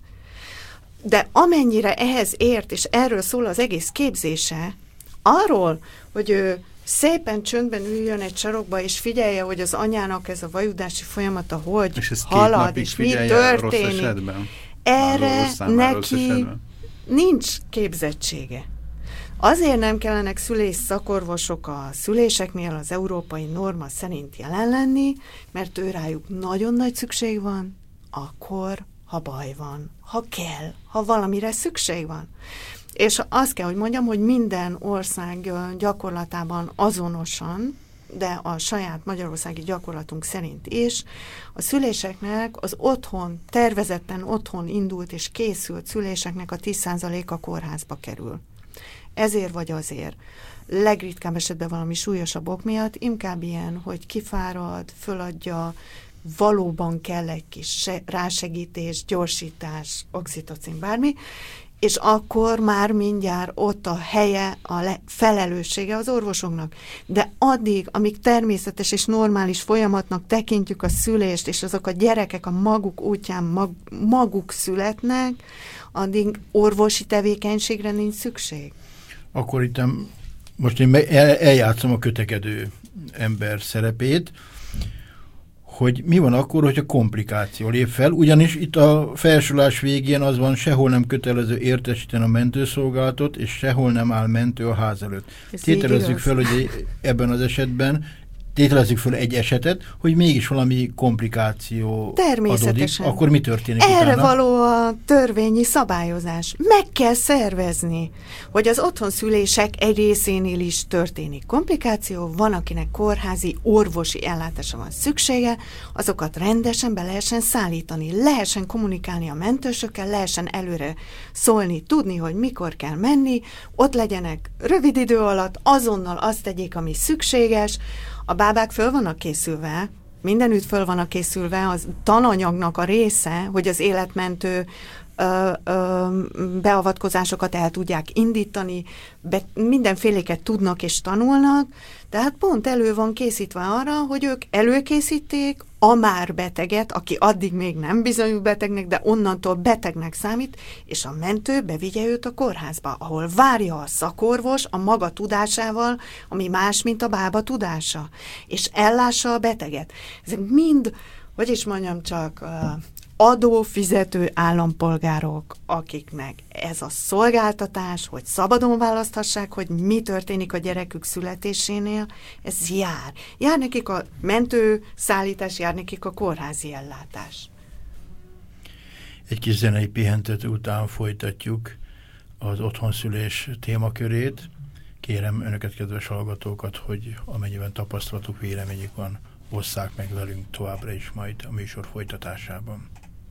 De amennyire ehhez ért, és erről szól az egész képzése, arról, hogy ő szépen csöndben üljön egy sarokba, és figyelje, hogy az anyának ez a vajudási folyamata hogy és halad, és mi történik. Erre neki nincs képzettsége. Azért nem kellenek szülés szakorvosok a szüléseknél az európai norma szerint jelen lenni, mert ő rájuk nagyon nagy szükség van, akkor, ha baj van, ha kell, ha valamire szükség van. És azt kell, hogy mondjam, hogy minden ország gyakorlatában azonosan, de a saját magyarországi gyakorlatunk szerint is, a szüléseknek az otthon, tervezetten otthon indult és készült szüléseknek a tíz százaléka kórházba kerül. Ezért vagy azért. Legritkább esetben valami súlyosabb ok miatt, inkább ilyen, hogy kifárad, föladja, valóban kell egy kis rásegítés, gyorsítás, oxitocin, bármi, és akkor már mindjárt ott a helye, a le- felelőssége az orvosoknak. De addig, amíg természetes és normális folyamatnak tekintjük a szülést, és azok a gyerekek a maguk útján mag- maguk születnek, addig orvosi tevékenységre nincs szükség. Akkor itt most én el, eljátszom a kötekedő ember szerepét, hogy mi van akkor, hogyha komplikáció lép fel, ugyanis itt a felsorolás végén az van, sehol nem kötelező értesíteni a mentőszolgálatot, és sehol nem áll mentő a ház előtt. Tételezzük fel, hogy ebben az esetben tételezzük föl egy esetet, hogy mégis valami komplikáció adódik, akkor mi történik Erre utána? való a törvényi szabályozás. Meg kell szervezni, hogy az otthonszülések egy részénél is történik komplikáció, van, akinek kórházi, orvosi ellátásra van szüksége, azokat rendesen be lehessen szállítani, lehessen kommunikálni a mentősökkel, lehessen előre szólni, tudni, hogy mikor kell menni, ott legyenek rövid idő alatt, azonnal azt tegyék, ami szükséges. A bábák föl vannak készülve, mindenütt föl vannak készülve, az tananyagnak a része, hogy az életmentő ö, ö, beavatkozásokat el tudják indítani, be, mindenféléket tudnak és tanulnak, tehát pont elő van készítve arra, hogy ők előkészíték a már beteget, aki addig még nem bizonyul betegnek, de onnantól betegnek számít, és a mentő bevigye őt a kórházba, ahol várja a szakorvos a maga tudásával, ami más, mint a bába tudása, és ellássa a beteget. Ezek mind, hogy is mondjam csak, adófizető állampolgárok, akiknek ez a szolgáltatás, hogy szabadon választhassák, hogy mi történik a gyerekük születésénél, ez jár. Jár nekik a mentőszállítás, jár nekik a kórházi ellátás. Egy kis zenei pihentető után folytatjuk az otthonszülés témakörét. Kérem önöket, kedves hallgatókat, hogy amennyiben tapasztalatuk, véleményük van, osszák meg velünk továbbra is majd a műsor folytatásában.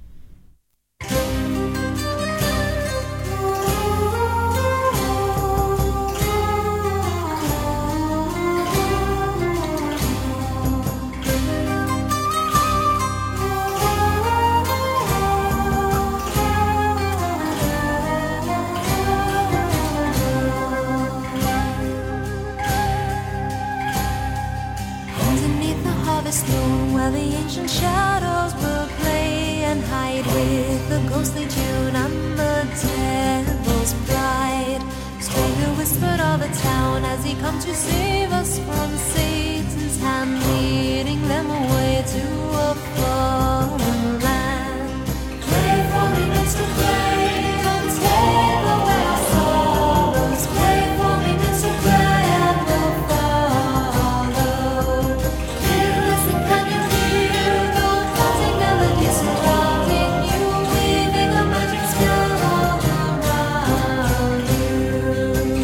While the ancient shadows will play and hide with the ghostly tune and the devil's bride. Stranger whispered all the town as he come to save us from Satan's hand, leading them away to a foreign land. Pray for me, Mister Gray, and take away our sorrows. Pray for me, Mister Gray, and we'll follow. Here, listen, can you hear the floating melodies surrounding you, weaving a magic spell all around you?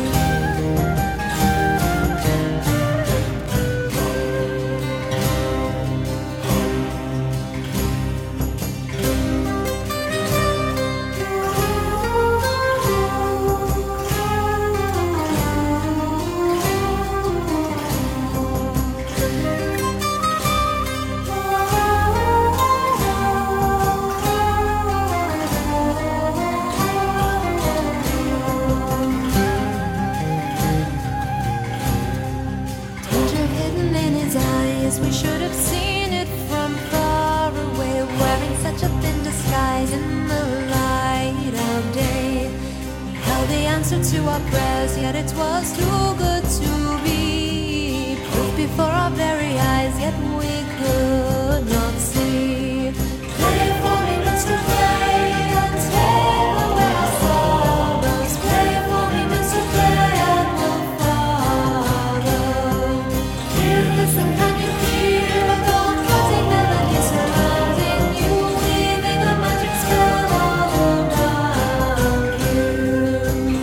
Danger hidden in his eyes, we should have seen it from far away, wearing such a thin disguise in the light of day. We held the answer to our prayers, yet it was too good to be. Proof before our very eyes, yet we could not see. Pray for me, Mister Gray, and take away our sorrows. Pray for me, Mister Gray, and we'll follow. Here, listen, can you hear the floating melody surrounding you, weaving a magic spell all around you?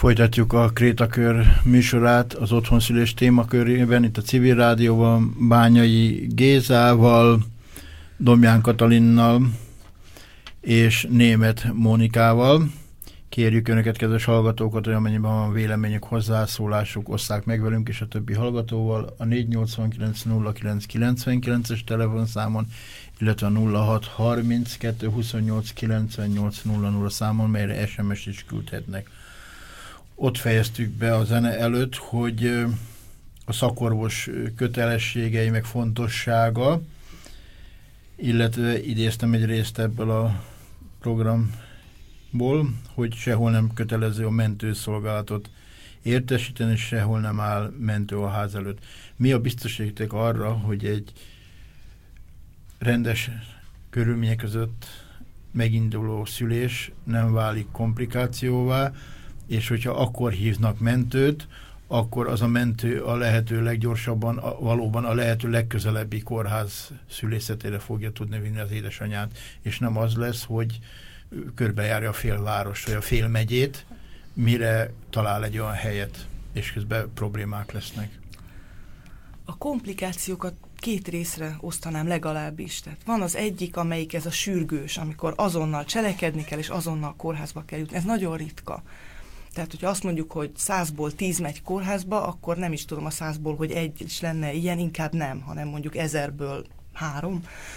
Folytatjuk a Krétakör műsorát az otthonszülés témakörében, itt a Civil Rádióban Bányai Gézával, Domján Katalinnal és Németh Mónikával. Kérjük Önöket, kedves hallgatókat, hogy amennyiben van véleményük, hozzászólásuk, osszák meg velünk és a többi hallgatóval a négy nyolc kilenc nulla kilenc kilencvenkilences telefonszámon, illetve a nulla hat harminckettő huszonnyolc kilencvennyolc nulla nulla számon, melyre es em es is küldhetnek. Ott fejeztük be a zene előtt, hogy a szakorvos kötelességei meg fontossága, illetve idéztem egy részt ebből a programból, hogy sehol nem kötelező a mentőszolgálatot értesíteni, sehol nem áll mentő a ház előtt. Mi a biztosíték arra, hogy egy rendes körülmények között meginduló szülés nem válik komplikációvá, és hogyha akkor hívnak mentőt, akkor az a mentő a lehető leggyorsabban, a, valóban a lehető legközelebbi kórház szülészetére fogja tudni vinni az édesanyát, és nem az lesz, hogy körbejárja a fél várost, vagy a fél megyét, mire talál egy olyan helyet, és közben problémák lesznek. A komplikációkat két részre osztanám legalábbis. Tehát van az egyik, amelyik ez a sürgős, amikor azonnal cselekedni kell, és azonnal kórházba kell jutni. Ez nagyon ritka. Tehát, hogyha azt mondjuk, hogy százból tíz megy kórházba, akkor nem is tudom a százból, hogy egy is lenne ilyen, inkább nem, hanem mondjuk ezerből három.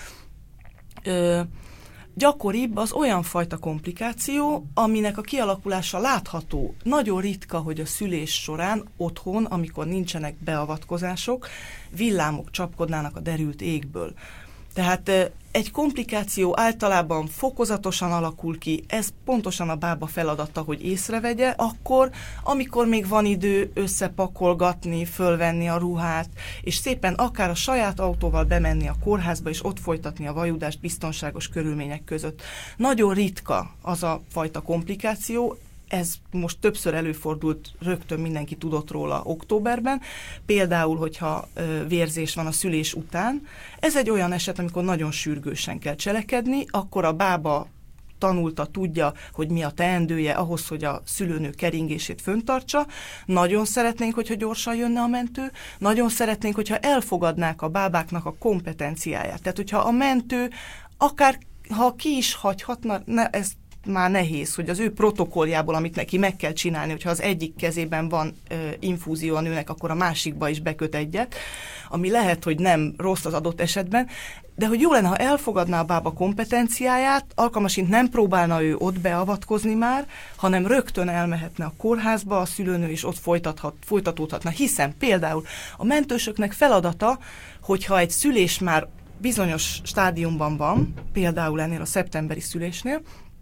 Ö, gyakoribb az olyan fajta komplikáció, aminek a kialakulása látható. Nagyon ritka, hogy a szülés során otthon, amikor nincsenek beavatkozások, villámok csapkodnának a derült égből. Tehát egy komplikáció általában fokozatosan alakul ki, ez pontosan a bába feladata, hogy észrevegye, akkor, amikor még van idő összepakolgatni, fölvenni a ruhát, és szépen akár a saját autóval bemenni a kórházba, és ott folytatni a vajudást biztonságos körülmények között. Nagyon ritka az a fajta komplikáció, ez most többször előfordult, rögtön mindenki tudott róla októberben, például, hogyha ö, vérzés van a szülés után. Ez egy olyan eset, amikor nagyon sürgősen kell cselekedni, akkor a bába tanulta, tudja, hogy mi a teendője ahhoz, hogy a szülőnő keringését föntartsa. Nagyon szeretnénk, hogyha gyorsan jönne a mentő, nagyon szeretnénk, hogyha elfogadnák a bábáknak a kompetenciáját. Tehát, hogyha a mentő akár, ha ki is hagyhatna, ne, ez már nehéz, hogy az ő protokolljából, amit neki meg kell csinálni, hogyha az egyik kezében van ö, infúzió a nőnek, akkor a másikba is beköt egyet, ami lehet, hogy nem rossz az adott esetben, de hogy jó lenne, ha elfogadná a bába kompetenciáját, alkalmasint nem próbálna ő ott beavatkozni már, hanem rögtön elmehetne a kórházba, a szülőnő is ott folytathat, folytatódhatna, hiszen például a mentősöknek feladata, hogyha egy szülés már bizonyos stádiumban van, például ennél a szeptemberi szülésnél,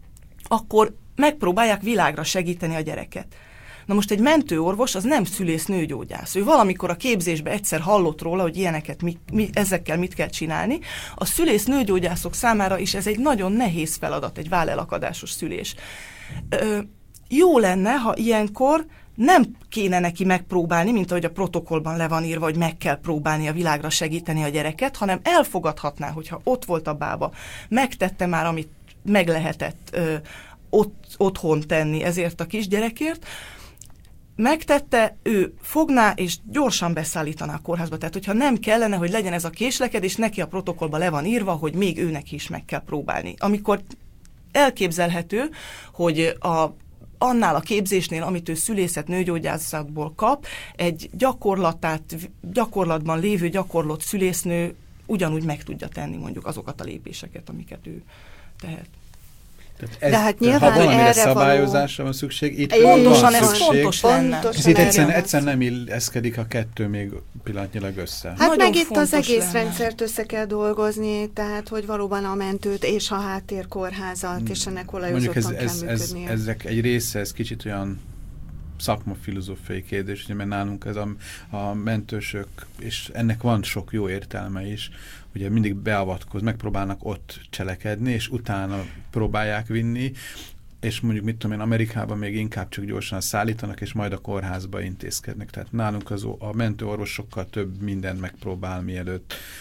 akkor megpróbálják világra segíteni a gyereket. Na most egy mentőorvos az nem szülész-nőgyógyász. Ő valamikor a képzésben egyszer hallott róla, hogy ilyeneket mi, mi, ezekkel mit kell csinálni. A szülész-nőgyógyászok számára is ez egy nagyon nehéz feladat, egy vállelakadásos szülés. Ö, jó lenne, ha ilyenkor nem kéne neki megpróbálni, mint ahogy a protokollban le van írva, hogy meg kell próbálni a világra segíteni a gyereket, hanem elfogadhatná, hogyha ott volt a bába, megtette már, amit meg lehetett ö, ott, otthon tenni ezért a kisgyerekért, megtette, ő fogná és gyorsan beszállítaná a kórházba. Tehát, hogyha nem kellene, hogy legyen ez a késlekedés, neki a protokollban le van írva, hogy még őnek is meg kell próbálni. Amikor elképzelhető, hogy a annál a képzésnél, amit ő szülészet nőgyógyászatból kap, egy gyakorlatát, gyakorlatban lévő gyakorlott szülésznő ugyanúgy meg tudja tenni mondjuk azokat a lépéseket, amiket ő tehet. Ez, de hát nyilván ha valamire erre szabályozásra való... van szükség, itt pontosan van ez szükség. fontos lenne. Pontosan itt egyszerűen, erre egyszerűen nem illeszkedik a kettő még pillanatnyilag össze. Hát Nagyon meg itt az fontos egész lenne. rendszert össze kell dolgozni, tehát hogy valóban a mentőt és a háttérkórházat, Hmm. és ennek Mondjuk ez, olajozottan ez, kell ez, működnie. ezek egy része, ez kicsit olyan szakmafilozófiai kérdés, ugye, mert nálunk ez a, a mentősök, és ennek van sok jó értelme is, ugye mindig beavatkoz, megpróbálnak ott cselekedni, és utána próbálják vinni, és mondjuk mit tudom én, Amerikában még inkább csak gyorsan szállítanak, és majd a kórházba intézkednek. Tehát nálunk az, a mentőorvos sokkal több mindent megpróbál, mielőtt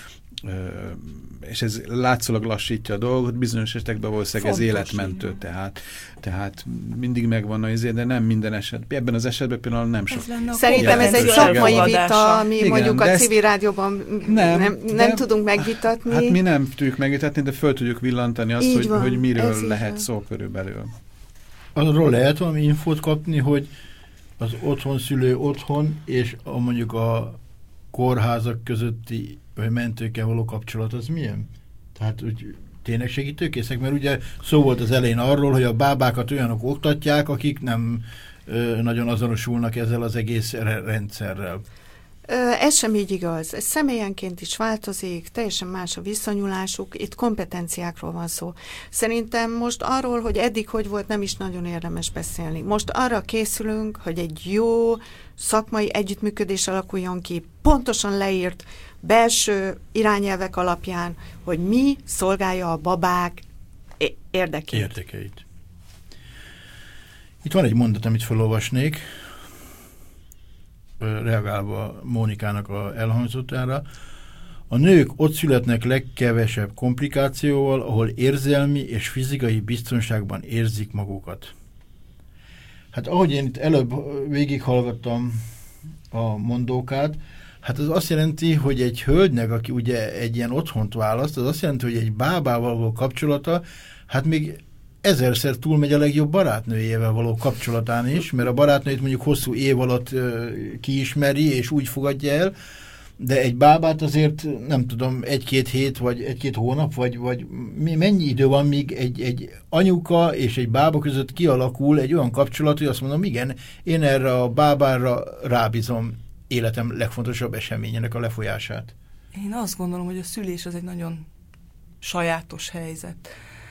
és ez látszólag lassítja a dolgot, bizonyos esetekben valószínűleg ez életmentő, így. tehát, tehát mindig megvan az, de nem minden esetben. Ebben az esetben például nem sok. Szerintem ez egy szakmai vita, ami igen, mondjuk a civil rádióban nem, nem, nem de, tudunk megvitatni. Hát mi nem tudjuk megvitatni, de föl tudjuk villantani azt, hogy, van, hogy miről lehet szó körülbelül. Arról lehet valami infót kapni, hogy az otthonszülő otthon, és a, mondjuk a kórházak közötti vagy mentőkkel való kapcsolat az milyen? Tehát úgy tényleg segítőkészek? Mert ugye szó volt az elején arról, hogy a bábákat olyanok oktatják, akik nem ö, nagyon azonosulnak ezzel az egész rendszerrel. Ez sem így igaz. Ez személyenként is változik, teljesen más a viszonyulásuk, itt kompetenciákról van szó. Szerintem most arról, hogy eddig hogy volt, nem is nagyon érdemes beszélni. Most arra készülünk, hogy egy jó szakmai együttműködés alakuljon ki, pontosan leírt belső irányelvek alapján, hogy mi szolgálja a babák érdekét. Érdekeit. Itt van egy mondat, amit felolvasnék, reagálva Mónikának a elhangzottára. A nők ott születnek legkevesebb komplikációval, ahol érzelmi és fizikai biztonságban érzik magukat. Hát ahogy én itt előbb végighallgattam a mondókát, hát az azt jelenti, hogy egy hölgynek, aki ugye egy ilyen otthont választ, az azt jelenti, hogy egy bábával való kapcsolata, hát még ezerszer túlmegy a legjobb barátnőjével való kapcsolatán is, mert a barátnőjét mondjuk hosszú év alatt uh, kiismeri, és úgy fogadja el, de egy bábát azért nem tudom, egy-két hét, vagy egy-két hónap, vagy, vagy mennyi idő van, míg egy, egy anyuka és egy bába között kialakul egy olyan kapcsolat, hogy azt mondom, igen, én erre a bábára rábízom életem legfontosabb eseményének a lefolyását. Én azt gondolom, hogy a szülés az egy nagyon sajátos helyzet.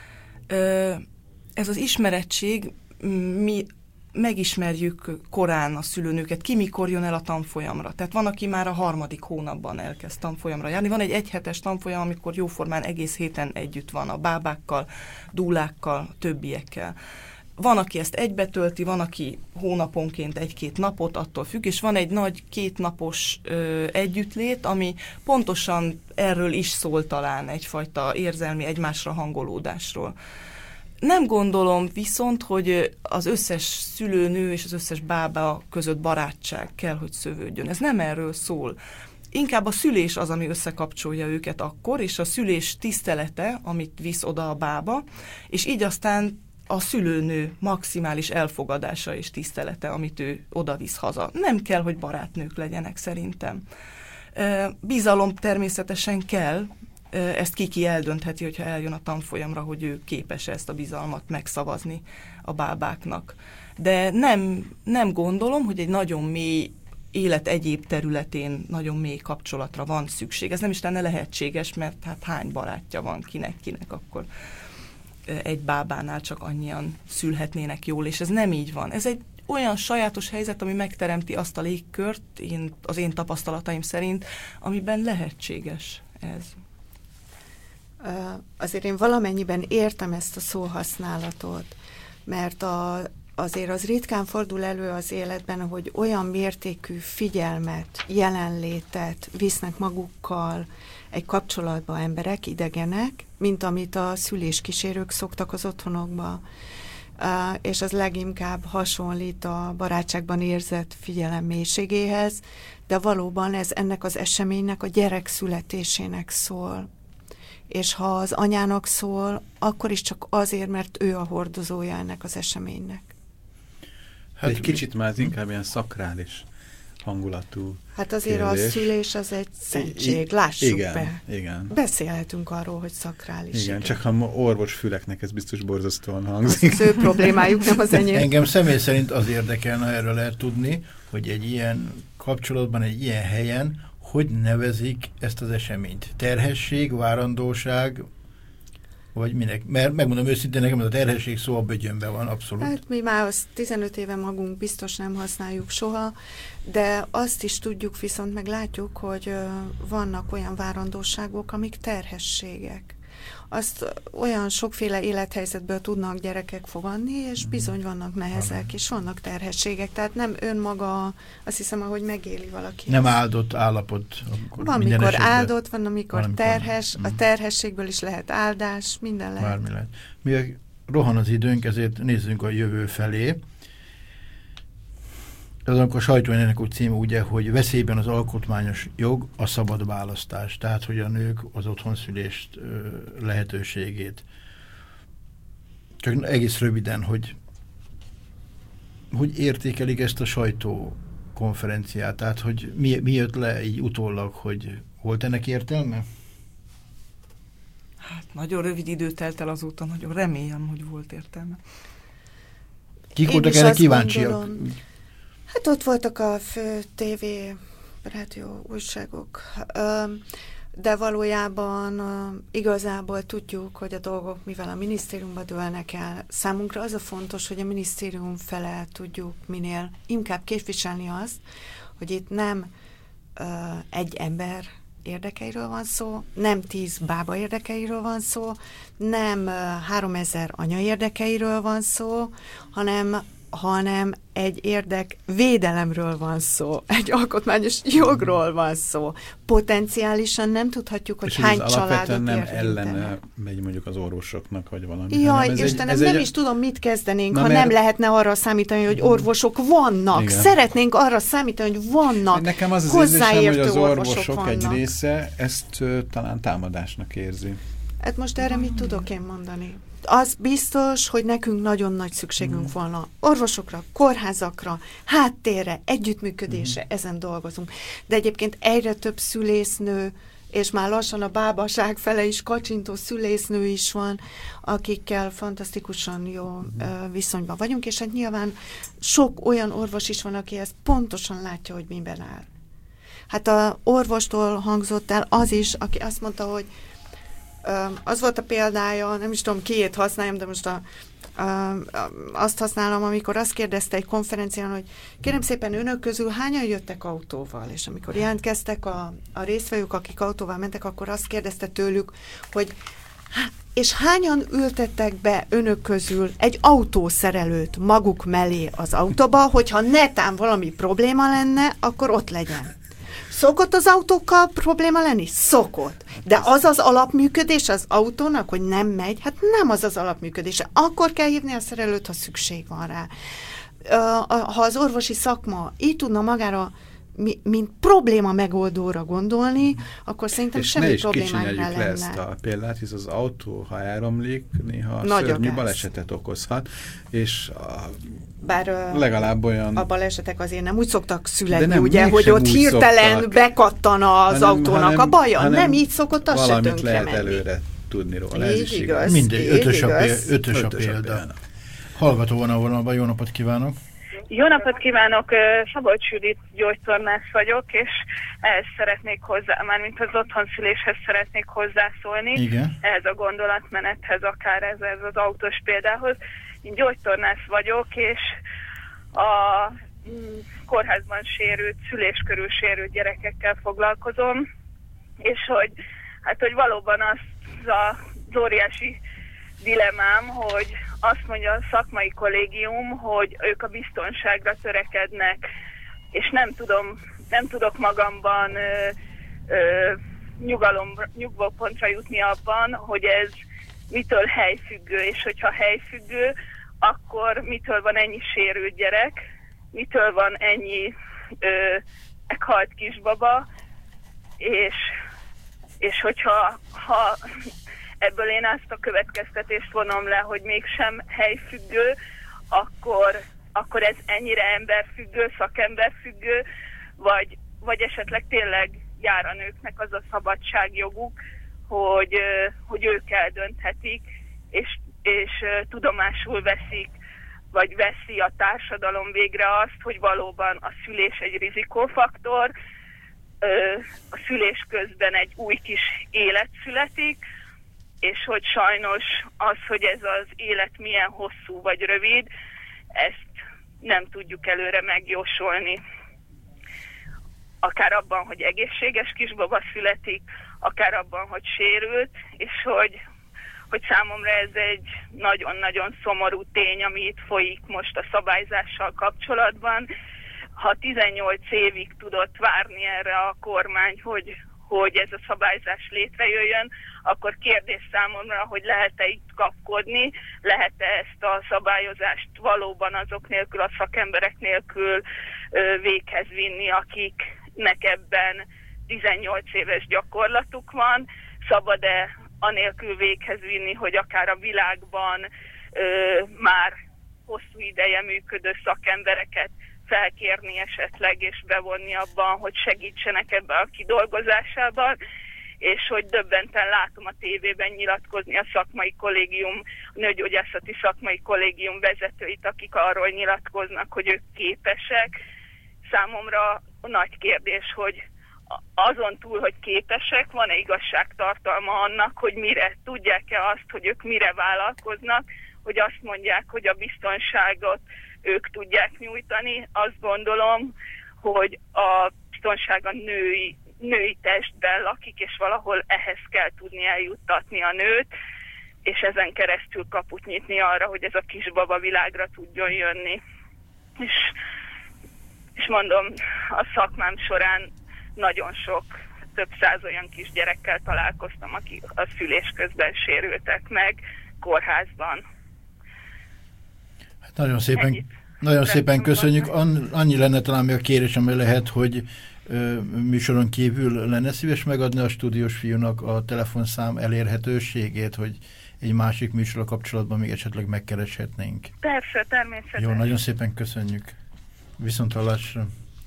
Ö, ez az ismerettség, mi megismerjük korán a szülőnőket, ki mikor jön el a tanfolyamra. Tehát van, aki már a harmadik hónapban elkezd tanfolyamra járni. Van egy egyhetes tanfolyam, amikor jóformán egész héten együtt van a bábákkal, dúlákkal, többiekkel. Van, aki ezt egybetölti, van, aki hónaponként egy-két napot, attól függ, és van egy nagy kétnapos ö, együttlét, ami pontosan erről is szól talán, egyfajta érzelmi egymásra hangolódásról. Nem gondolom viszont, hogy az összes szülőnő és az összes bába között barátság kell, hogy szövődjön. Ez nem erről szól. Inkább a szülés az, ami összekapcsolja őket akkor, és a szülés tisztelete, amit visz oda a bába, és így aztán a szülőnő maximális elfogadása és tisztelete, amit ő oda visz haza. Nem kell, hogy barátnők legyenek szerintem. Bizalom természetesen kell, ezt ki-ki eldöntheti, hogyha eljön a tanfolyamra, hogy ő képes ezt a bizalmat megszavazni a bábáknak. De nem, nem gondolom, hogy egy nagyon mély élet egyéb területén nagyon mély kapcsolatra van szükség. Ez nem is lenne lehetséges, mert hát hány barátja van kinek-kinek, akkor egy bábánál csak annyian szülhetnének jól, és ez nem így van. Ez egy olyan sajátos helyzet, ami megteremti azt a légkört, én, az én tapasztalataim szerint, amiben lehetséges ez. Azért én valamennyiben értem ezt a szóhasználatot, mert a, azért az ritkán fordul elő az életben, hogy olyan mértékű figyelmet, jelenlétet visznek magukkal egy kapcsolatba emberek, idegenek, mint amit a szüléskísérők szoktak az otthonokba. Uh, és az leginkább hasonlít a barátságban érzett figyelem mélységéhez, de valóban ez ennek az eseménynek a gyerek születésének szól. És ha az anyának szól, akkor is csak azért, mert ő a hordozója ennek az eseménynek. Hát egy kicsit már inkább ilyen szakrális hangulatú Hát azért kérdés. A szülés az egy szentség, lássuk igen, be. Igen. Beszélhetünk arról, hogy szakrális. Igen, csak ha orvosfüleknek ez biztos borzasztóan hangzik. Az ő problémájuk, nem az enyém. Engem személy szerint az érdekelne, erről lehet tudni, hogy egy ilyen kapcsolatban, egy ilyen helyen hogy nevezik ezt az eseményt? Terhesség, várandóság, vagy minek? Mert megmondom őszintén, nekem ez a terhesség szó a bögyönben van, abszolút. Hát mi már azt tizenöt éve magunk biztos nem használjuk soha, de azt is tudjuk, viszont meg látjuk, hogy vannak olyan várandóságok, amik terhességek. azt olyan sokféle élethelyzetből tudnak gyerekek fogadni, és bizony vannak nehezek, és vannak terhességek, tehát nem önmaga, azt hiszem, ahogy megéli valaki. Nem áldott állapot. Van, mikor áldott, van, amikor terhes, a terhességből is lehet áldás, minden lehet. Bármi lehet. Mi rohan az időnk, ezért nézzünk a jövő felé. Az a sajtóanyagnak úgy címe ugye, hogy veszélyben az alkotmányos jog, a szabad választás. Tehát, hogy a nők az otthonszülést lehetőségét. Csak egész röviden, hogy hogy értékelik ezt a sajtókonferenciát? Tehát, hogy mi, mi jött le így utólag, hogy volt ennek értelme? Hát nagyon rövid idő telt el azóta, nagyon remélem, hogy volt értelme. Kik voltak erre kíváncsiak? Gondolom, hát ott voltak a fő tévé, rádió, újságok, de valójában igazából tudjuk, hogy a dolgok, mivel a minisztériumba dőlnek el, számunkra az a fontos, hogy a minisztérium fele tudjuk minél inkább képviselni azt, hogy itt nem egy ember érdekeiről van szó, nem tíz bába érdekeiről van szó, nem háromezer anya érdekeiről van szó, hanem, hanem egy érdek védelemről van szó, egy alkotmányos jogról van szó. Potenciálisan nem tudhatjuk, hogy és hány ez családot nem érintene. ellene megy mondjuk az orvosoknak, vagy valami. Jaj, ez Istenem, egy, ez nem egy... is tudom, mit kezdenénk, Na, ha mert... nem lehetne arra számítani, hogy orvosok vannak. Igen. Szeretnénk arra számítani, hogy vannak. Nekem az az érzésem, hogy az orvosok vannak. Egy része ezt uh, talán támadásnak érzi. Hát most erre mit tudok én mondani? Az biztos, hogy nekünk nagyon nagy szükségünk mm. volna orvosokra, kórházakra, háttérre, együttműködésre, mm. ezen dolgozunk. De egyébként egyre több szülésznő, és már lassan a bábaság fele is kacsintó szülésznő is van, akikkel fantasztikusan jó mm. viszonyban vagyunk, és hát nyilván sok olyan orvos is van, aki ezt pontosan látja, hogy miben áll. Hát a orvostól hangzott el az is, aki azt mondta, hogy az volt a példája, nem is tudom, kiét használjam, de most a, a, a, azt használom, amikor azt kérdezte egy konferencián, hogy kérem szépen, önök közül hányan jöttek autóval? És amikor jelentkeztek a, a résztvevők, akik autóval mentek, akkor azt kérdezte tőlük, hogy és hányan ültettek be önök közül egy autószerelőt maguk mellé az autóba, hogyha netán valami probléma lenne, akkor ott legyen. Szokott az autókkal probléma lenni? Szokott. De az az alapműködés az autónak, hogy nem megy? Hát nem az az alapműködése. Akkor kell hívni a szerelőt, ha szükség van rá. Ha az orvosi szakma így tudna magára, mint probléma megoldóra gondolni, akkor szerintem és semmi problémánk ne lenne. le ezt a példát, hisz az autó, ha elromlik, néha Nagy szörnyű gáz. balesetet okozhat, és a Bár legalább olyan... a balesetek azért nem úgy szoktak születni, nem, ugye, hogy sem ott hirtelen szoktak, bekattan az hanem, autónak hanem, a baja. Nem így szokott, az se tönkre lehet menni. előre tudni róla. Így ez is igaz. igaz. Mindegy, ötös, a, igaz. Péld, ötös, ötös a példa. példa. Hallgató van a vonalban, jó napot kívánok! Jó napot kívánok, Szabolcs Judit gyógytornász vagyok, és ehhez szeretnék hozzá, mármint az otthonszüléshez szeretnék hozzászólni, Igen. ehhez a gondolatmenethez, akár ez, ez az autós példához. Én gyógytornász vagyok, és a kórházban sérült, szülés körül sérült gyerekekkel foglalkozom, és hogy, hát, hogy valóban az az óriási dilemám, hogy azt mondja a szakmai kollégium, hogy ők a biztonságra törekednek, és nem tudom, nem tudok magamban ö, ö, nyugalom, nyugvópontra jutni abban, hogy ez mitől helyfüggő, és hogyha helyfüggő, akkor mitől van ennyi sérült gyerek, mitől van ennyi ö, meghalt kisbaba, és, és hogyha ha ebből én azt a következtetést vonom le, hogy mégsem helyfüggő, akkor, akkor ez ennyire emberfüggő, szakemberfüggő, vagy, vagy esetleg tényleg jár a nőknek az a szabadságjoguk, hogy, hogy ők eldönthetik, és, és tudomásul veszik, vagy veszi a társadalom végre azt, hogy valóban a szülés egy rizikófaktor, a szülés közben egy új kis élet születik, és hogy sajnos az, hogy ez az élet milyen hosszú vagy rövid, ezt nem tudjuk előre megjósolni. Akár abban, hogy egészséges kisbaba születik, akár abban, hogy sérült, és hogy, hogy számomra ez egy nagyon-nagyon szomorú tény, ami itt folyik most a szabályzással kapcsolatban. Ha tizennyolc évig tudott várni erre a kormány, hogy, hogy ez a szabályzás létrejöjjön, akkor kérdés számomra, hogy lehet-e itt kapkodni, lehet-e ezt a szabályozást valóban azok nélkül, a szakemberek nélkül ö, véghez vinni, akiknek ebben tizennyolc éves gyakorlatuk van, szabad-e anélkül véghez vinni, hogy akár a világban ö, már hosszú ideje működő szakembereket felkérni esetleg, és bevonni abban, hogy segítsenek ebbe a kidolgozásában, és hogy döbbenten látom a tévében nyilatkozni a szakmai kollégium, a nőgyógyászati szakmai kollégium vezetőit, akik arról nyilatkoznak, hogy ők képesek. Számomra nagy kérdés, hogy azon túl, hogy képesek, van-e igazságtartalma annak, hogy mire tudják-e azt, hogy ők mire vállalkoznak, hogy azt mondják, hogy a biztonságot ők tudják nyújtani. Azt gondolom, hogy a biztonság a női, női testben lakik, és valahol ehhez kell tudni eljuttatni a nőt, és ezen keresztül kaput nyitni arra, hogy ez a kisbaba világra tudjon jönni. És, és mondom, a szakmám során nagyon sok, több száz olyan kisgyerekkel találkoztam, akik a szülés közben sérültek meg kórházban. Hát nagyon szépen, nagyon szépen köszönjük. Annyi lenne talán még a kérésem lehet, hogy ö, műsoron kívül lenne szíves megadni a stúdiós fiúnak a telefonszám elérhetőségét, hogy egy másik műsorra kapcsolatban még esetleg megkereshetnénk. Persze, természetesen. Jó, nagyon szépen köszönjük. Viszonthallásra.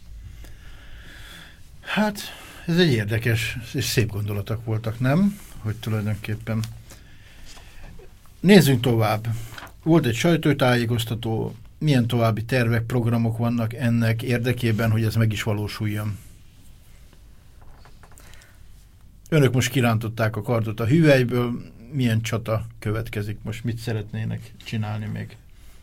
Hát, ez egy érdekes és szép gondolatok voltak, nem? Hogy tulajdonképpen. Nézzünk tovább. Volt egy sajtótájékoztató, milyen további tervek, programok vannak ennek érdekében, hogy ez meg is valósuljon? Önök most kirántották a kardot a hüvelyből, milyen csata következik most? Mit szeretnének csinálni még?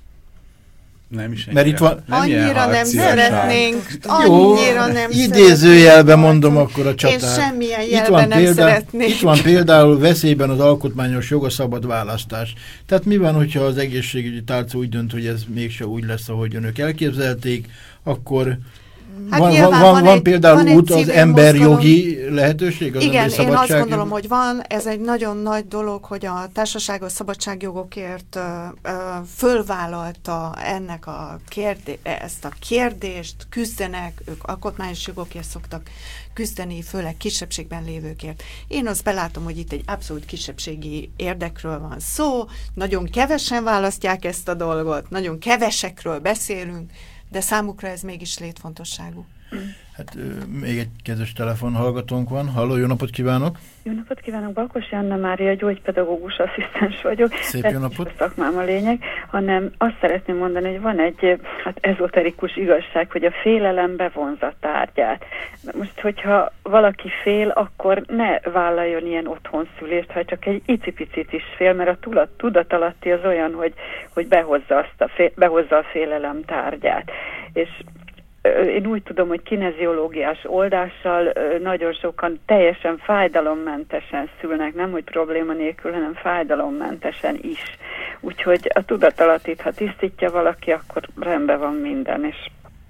Nem is Mert itt van, nem annyira nem szeretnénk, Jó, annyira nem idézőjelben mondom akkor a csatát. Én semmilyen jelben nem példa, szeretnék. Itt van például veszélyben az alkotmányos jog, a szabad választás. Tehát mi van, hogyha az egészségügyi tárca úgy dönt, hogy ez mégse úgy lesz, ahogy önök elképzelték, akkor Hát van, van, van, van például van út az emberjogi lehetőség? Az Igen, én azt gondolom, hogy van. Ez egy nagyon nagy dolog, hogy a Társaságos Szabadságjogokért ö, ö, fölvállalta ennek a kérdé ezt a kérdést, küzdenek, ők alkotmányos jogokért szoktak küzdeni, főleg kisebbségben lévőkért. Én azt belátom, hogy itt egy abszolút kisebbségi érdekről van szó, nagyon kevesen választják ezt a dolgot, nagyon kevesekről beszélünk, de számukra ez mégis létfontosságú. Hát még egy kedves telefonhallgatónk van. Halló, jó napot kívánok! Jó napot kívánok, Bakos Anna Mária, gyógypedagógus asszisztens vagyok. Szép jó napot! A szakmám a lényeg, hanem azt szeretném mondani, hogy van egy hát ezoterikus igazság, hogy a félelem bevonza tárgyát. Most, hogyha valaki fél, akkor ne vállaljon ilyen otthonszülést, ha csak egy icipicit is fél, mert a tudat, tudatalatti az olyan, hogy, hogy behozza, azt a fél, behozza a félelem tárgyát. És én úgy tudom, hogy kineziológiás oldással nagyon sokan teljesen fájdalommentesen szülnek, nem hogy probléma nélkül, hanem fájdalommentesen is. Úgyhogy a tudatalatit, ha tisztítja valaki, akkor rendben van minden, és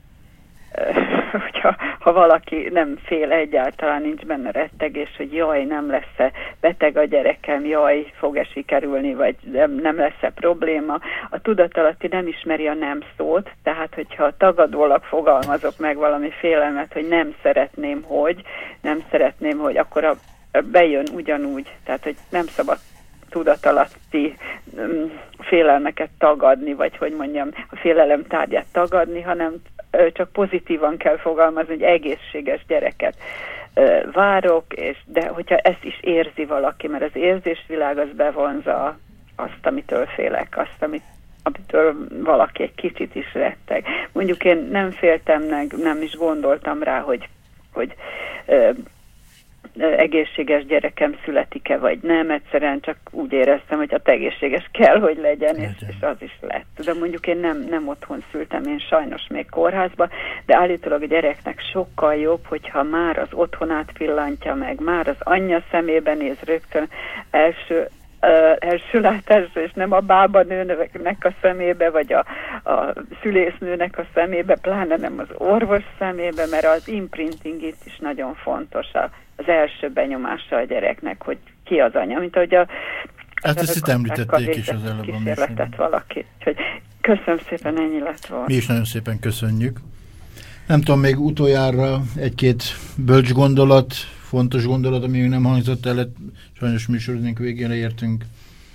hogyha ha valaki nem fél egyáltalán, nincs benne rettegés, hogy jaj, nem lesz-e beteg a gyerekem, jaj, fog-e sikerülni, vagy nem, nem lesz-e probléma. A tudatalatti nem ismeri a nem szót, tehát hogyha tagadólag fogalmazok meg valami félelmet, hogy nem szeretném, hogy, nem szeretném, hogy, akkor a, bejön ugyanúgy, tehát hogy nem szabad tudatalatti um, félelmeket tagadni, vagy hogy mondjam, a félelem tárgyát tagadni, hanem csak pozitívan kell fogalmazni, hogy egészséges gyereket uh, várok, és, de hogyha ezt is érzi valaki, mert az érzésvilág az bevonza azt, amitől félek, azt, amit, amitől valaki egy kicsit is retteg. Mondjuk én nem féltem, meg nem is gondoltam rá, hogy, hogy uh, egészséges gyerekem születik-e, vagy nem, egyszerűen csak úgy éreztem, hogy hát egészséges kell, hogy legyen, és, és az is lett. De mondjuk én nem, nem otthon szültem, én sajnos még kórházba, de állítólag a gyereknek sokkal jobb, hogyha már az otthonát pillantja meg, már az anyja szemébe néz rögtön első uh, első látásra, és nem a bábanőnek a szemébe, vagy a, a szülésznőnek a szemébe, pláne nem az orvos szemébe, mert az imprinting itt is nagyon fontos, az első benyomása a gyereknek, hogy ki az anya, mint ahogy a hát ezt itt említették is az előbb. Kísérletet valaki. Úgyhogy köszönöm szépen, ennyi lett volna. Mi is nagyon szépen köszönjük. Nem tudom, még utoljára egy-két bölcs gondolat, fontos gondolat, ami még nem hangzott el, sajnos műsorunk végére értünk.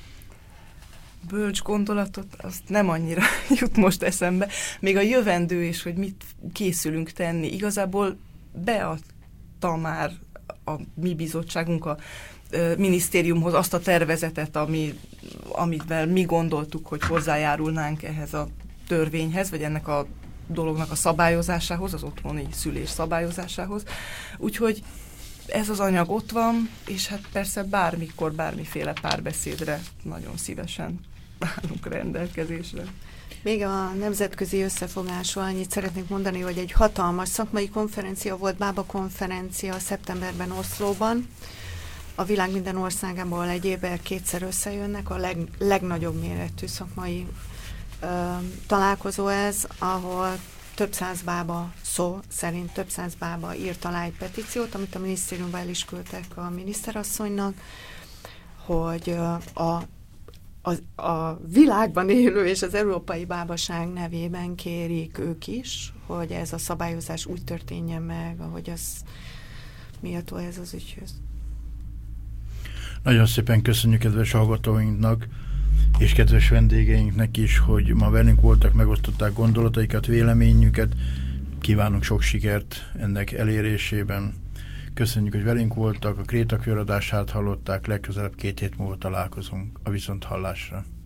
Bölcs gondolatot, azt nem annyira jut most eszembe. Még a jövendő is, hogy mit készülünk tenni. Igazából beadta már a mi bizottságunk a minisztériumhoz azt a tervezetet, ami, amivel mi gondoltuk, hogy hozzájárulnánk ehhez a törvényhez, vagy ennek a dolognak a szabályozásához, az otthoni szülés szabályozásához. Úgyhogy ez az anyag ott van, és hát persze bármikor, bármiféle párbeszédre nagyon szívesen állunk rendelkezésre. Még a nemzetközi összefogásról annyit szeretnék mondani, hogy egy hatalmas szakmai konferencia volt, Bába konferencia szeptemberben Oszlóban. A világ minden országából egy évben kétszer összejönnek, a leg, legnagyobb méretű szakmai ö, találkozó ez, ahol több száz bába, szó szerint több száz bába írt alá egy petíciót, amit a minisztériumban el is küldtek a miniszterasszonynak, hogy a, a, a világban élő és az európai bábaság nevében kérik ők is, hogy ez a szabályozás úgy történjen meg, ahogy az méltó ez az ügyhöz. Nagyon szépen köszönjük kedves hallgatóinknak, és kedves vendégeinknek is, hogy ma velünk voltak, megosztották gondolataikat, véleményüket. Kívánunk sok sikert ennek elérésében. Köszönjük, hogy velünk voltak, a Kréta Kőr adását hallották, legközelebb két hét múlva találkozunk a viszonthallásra.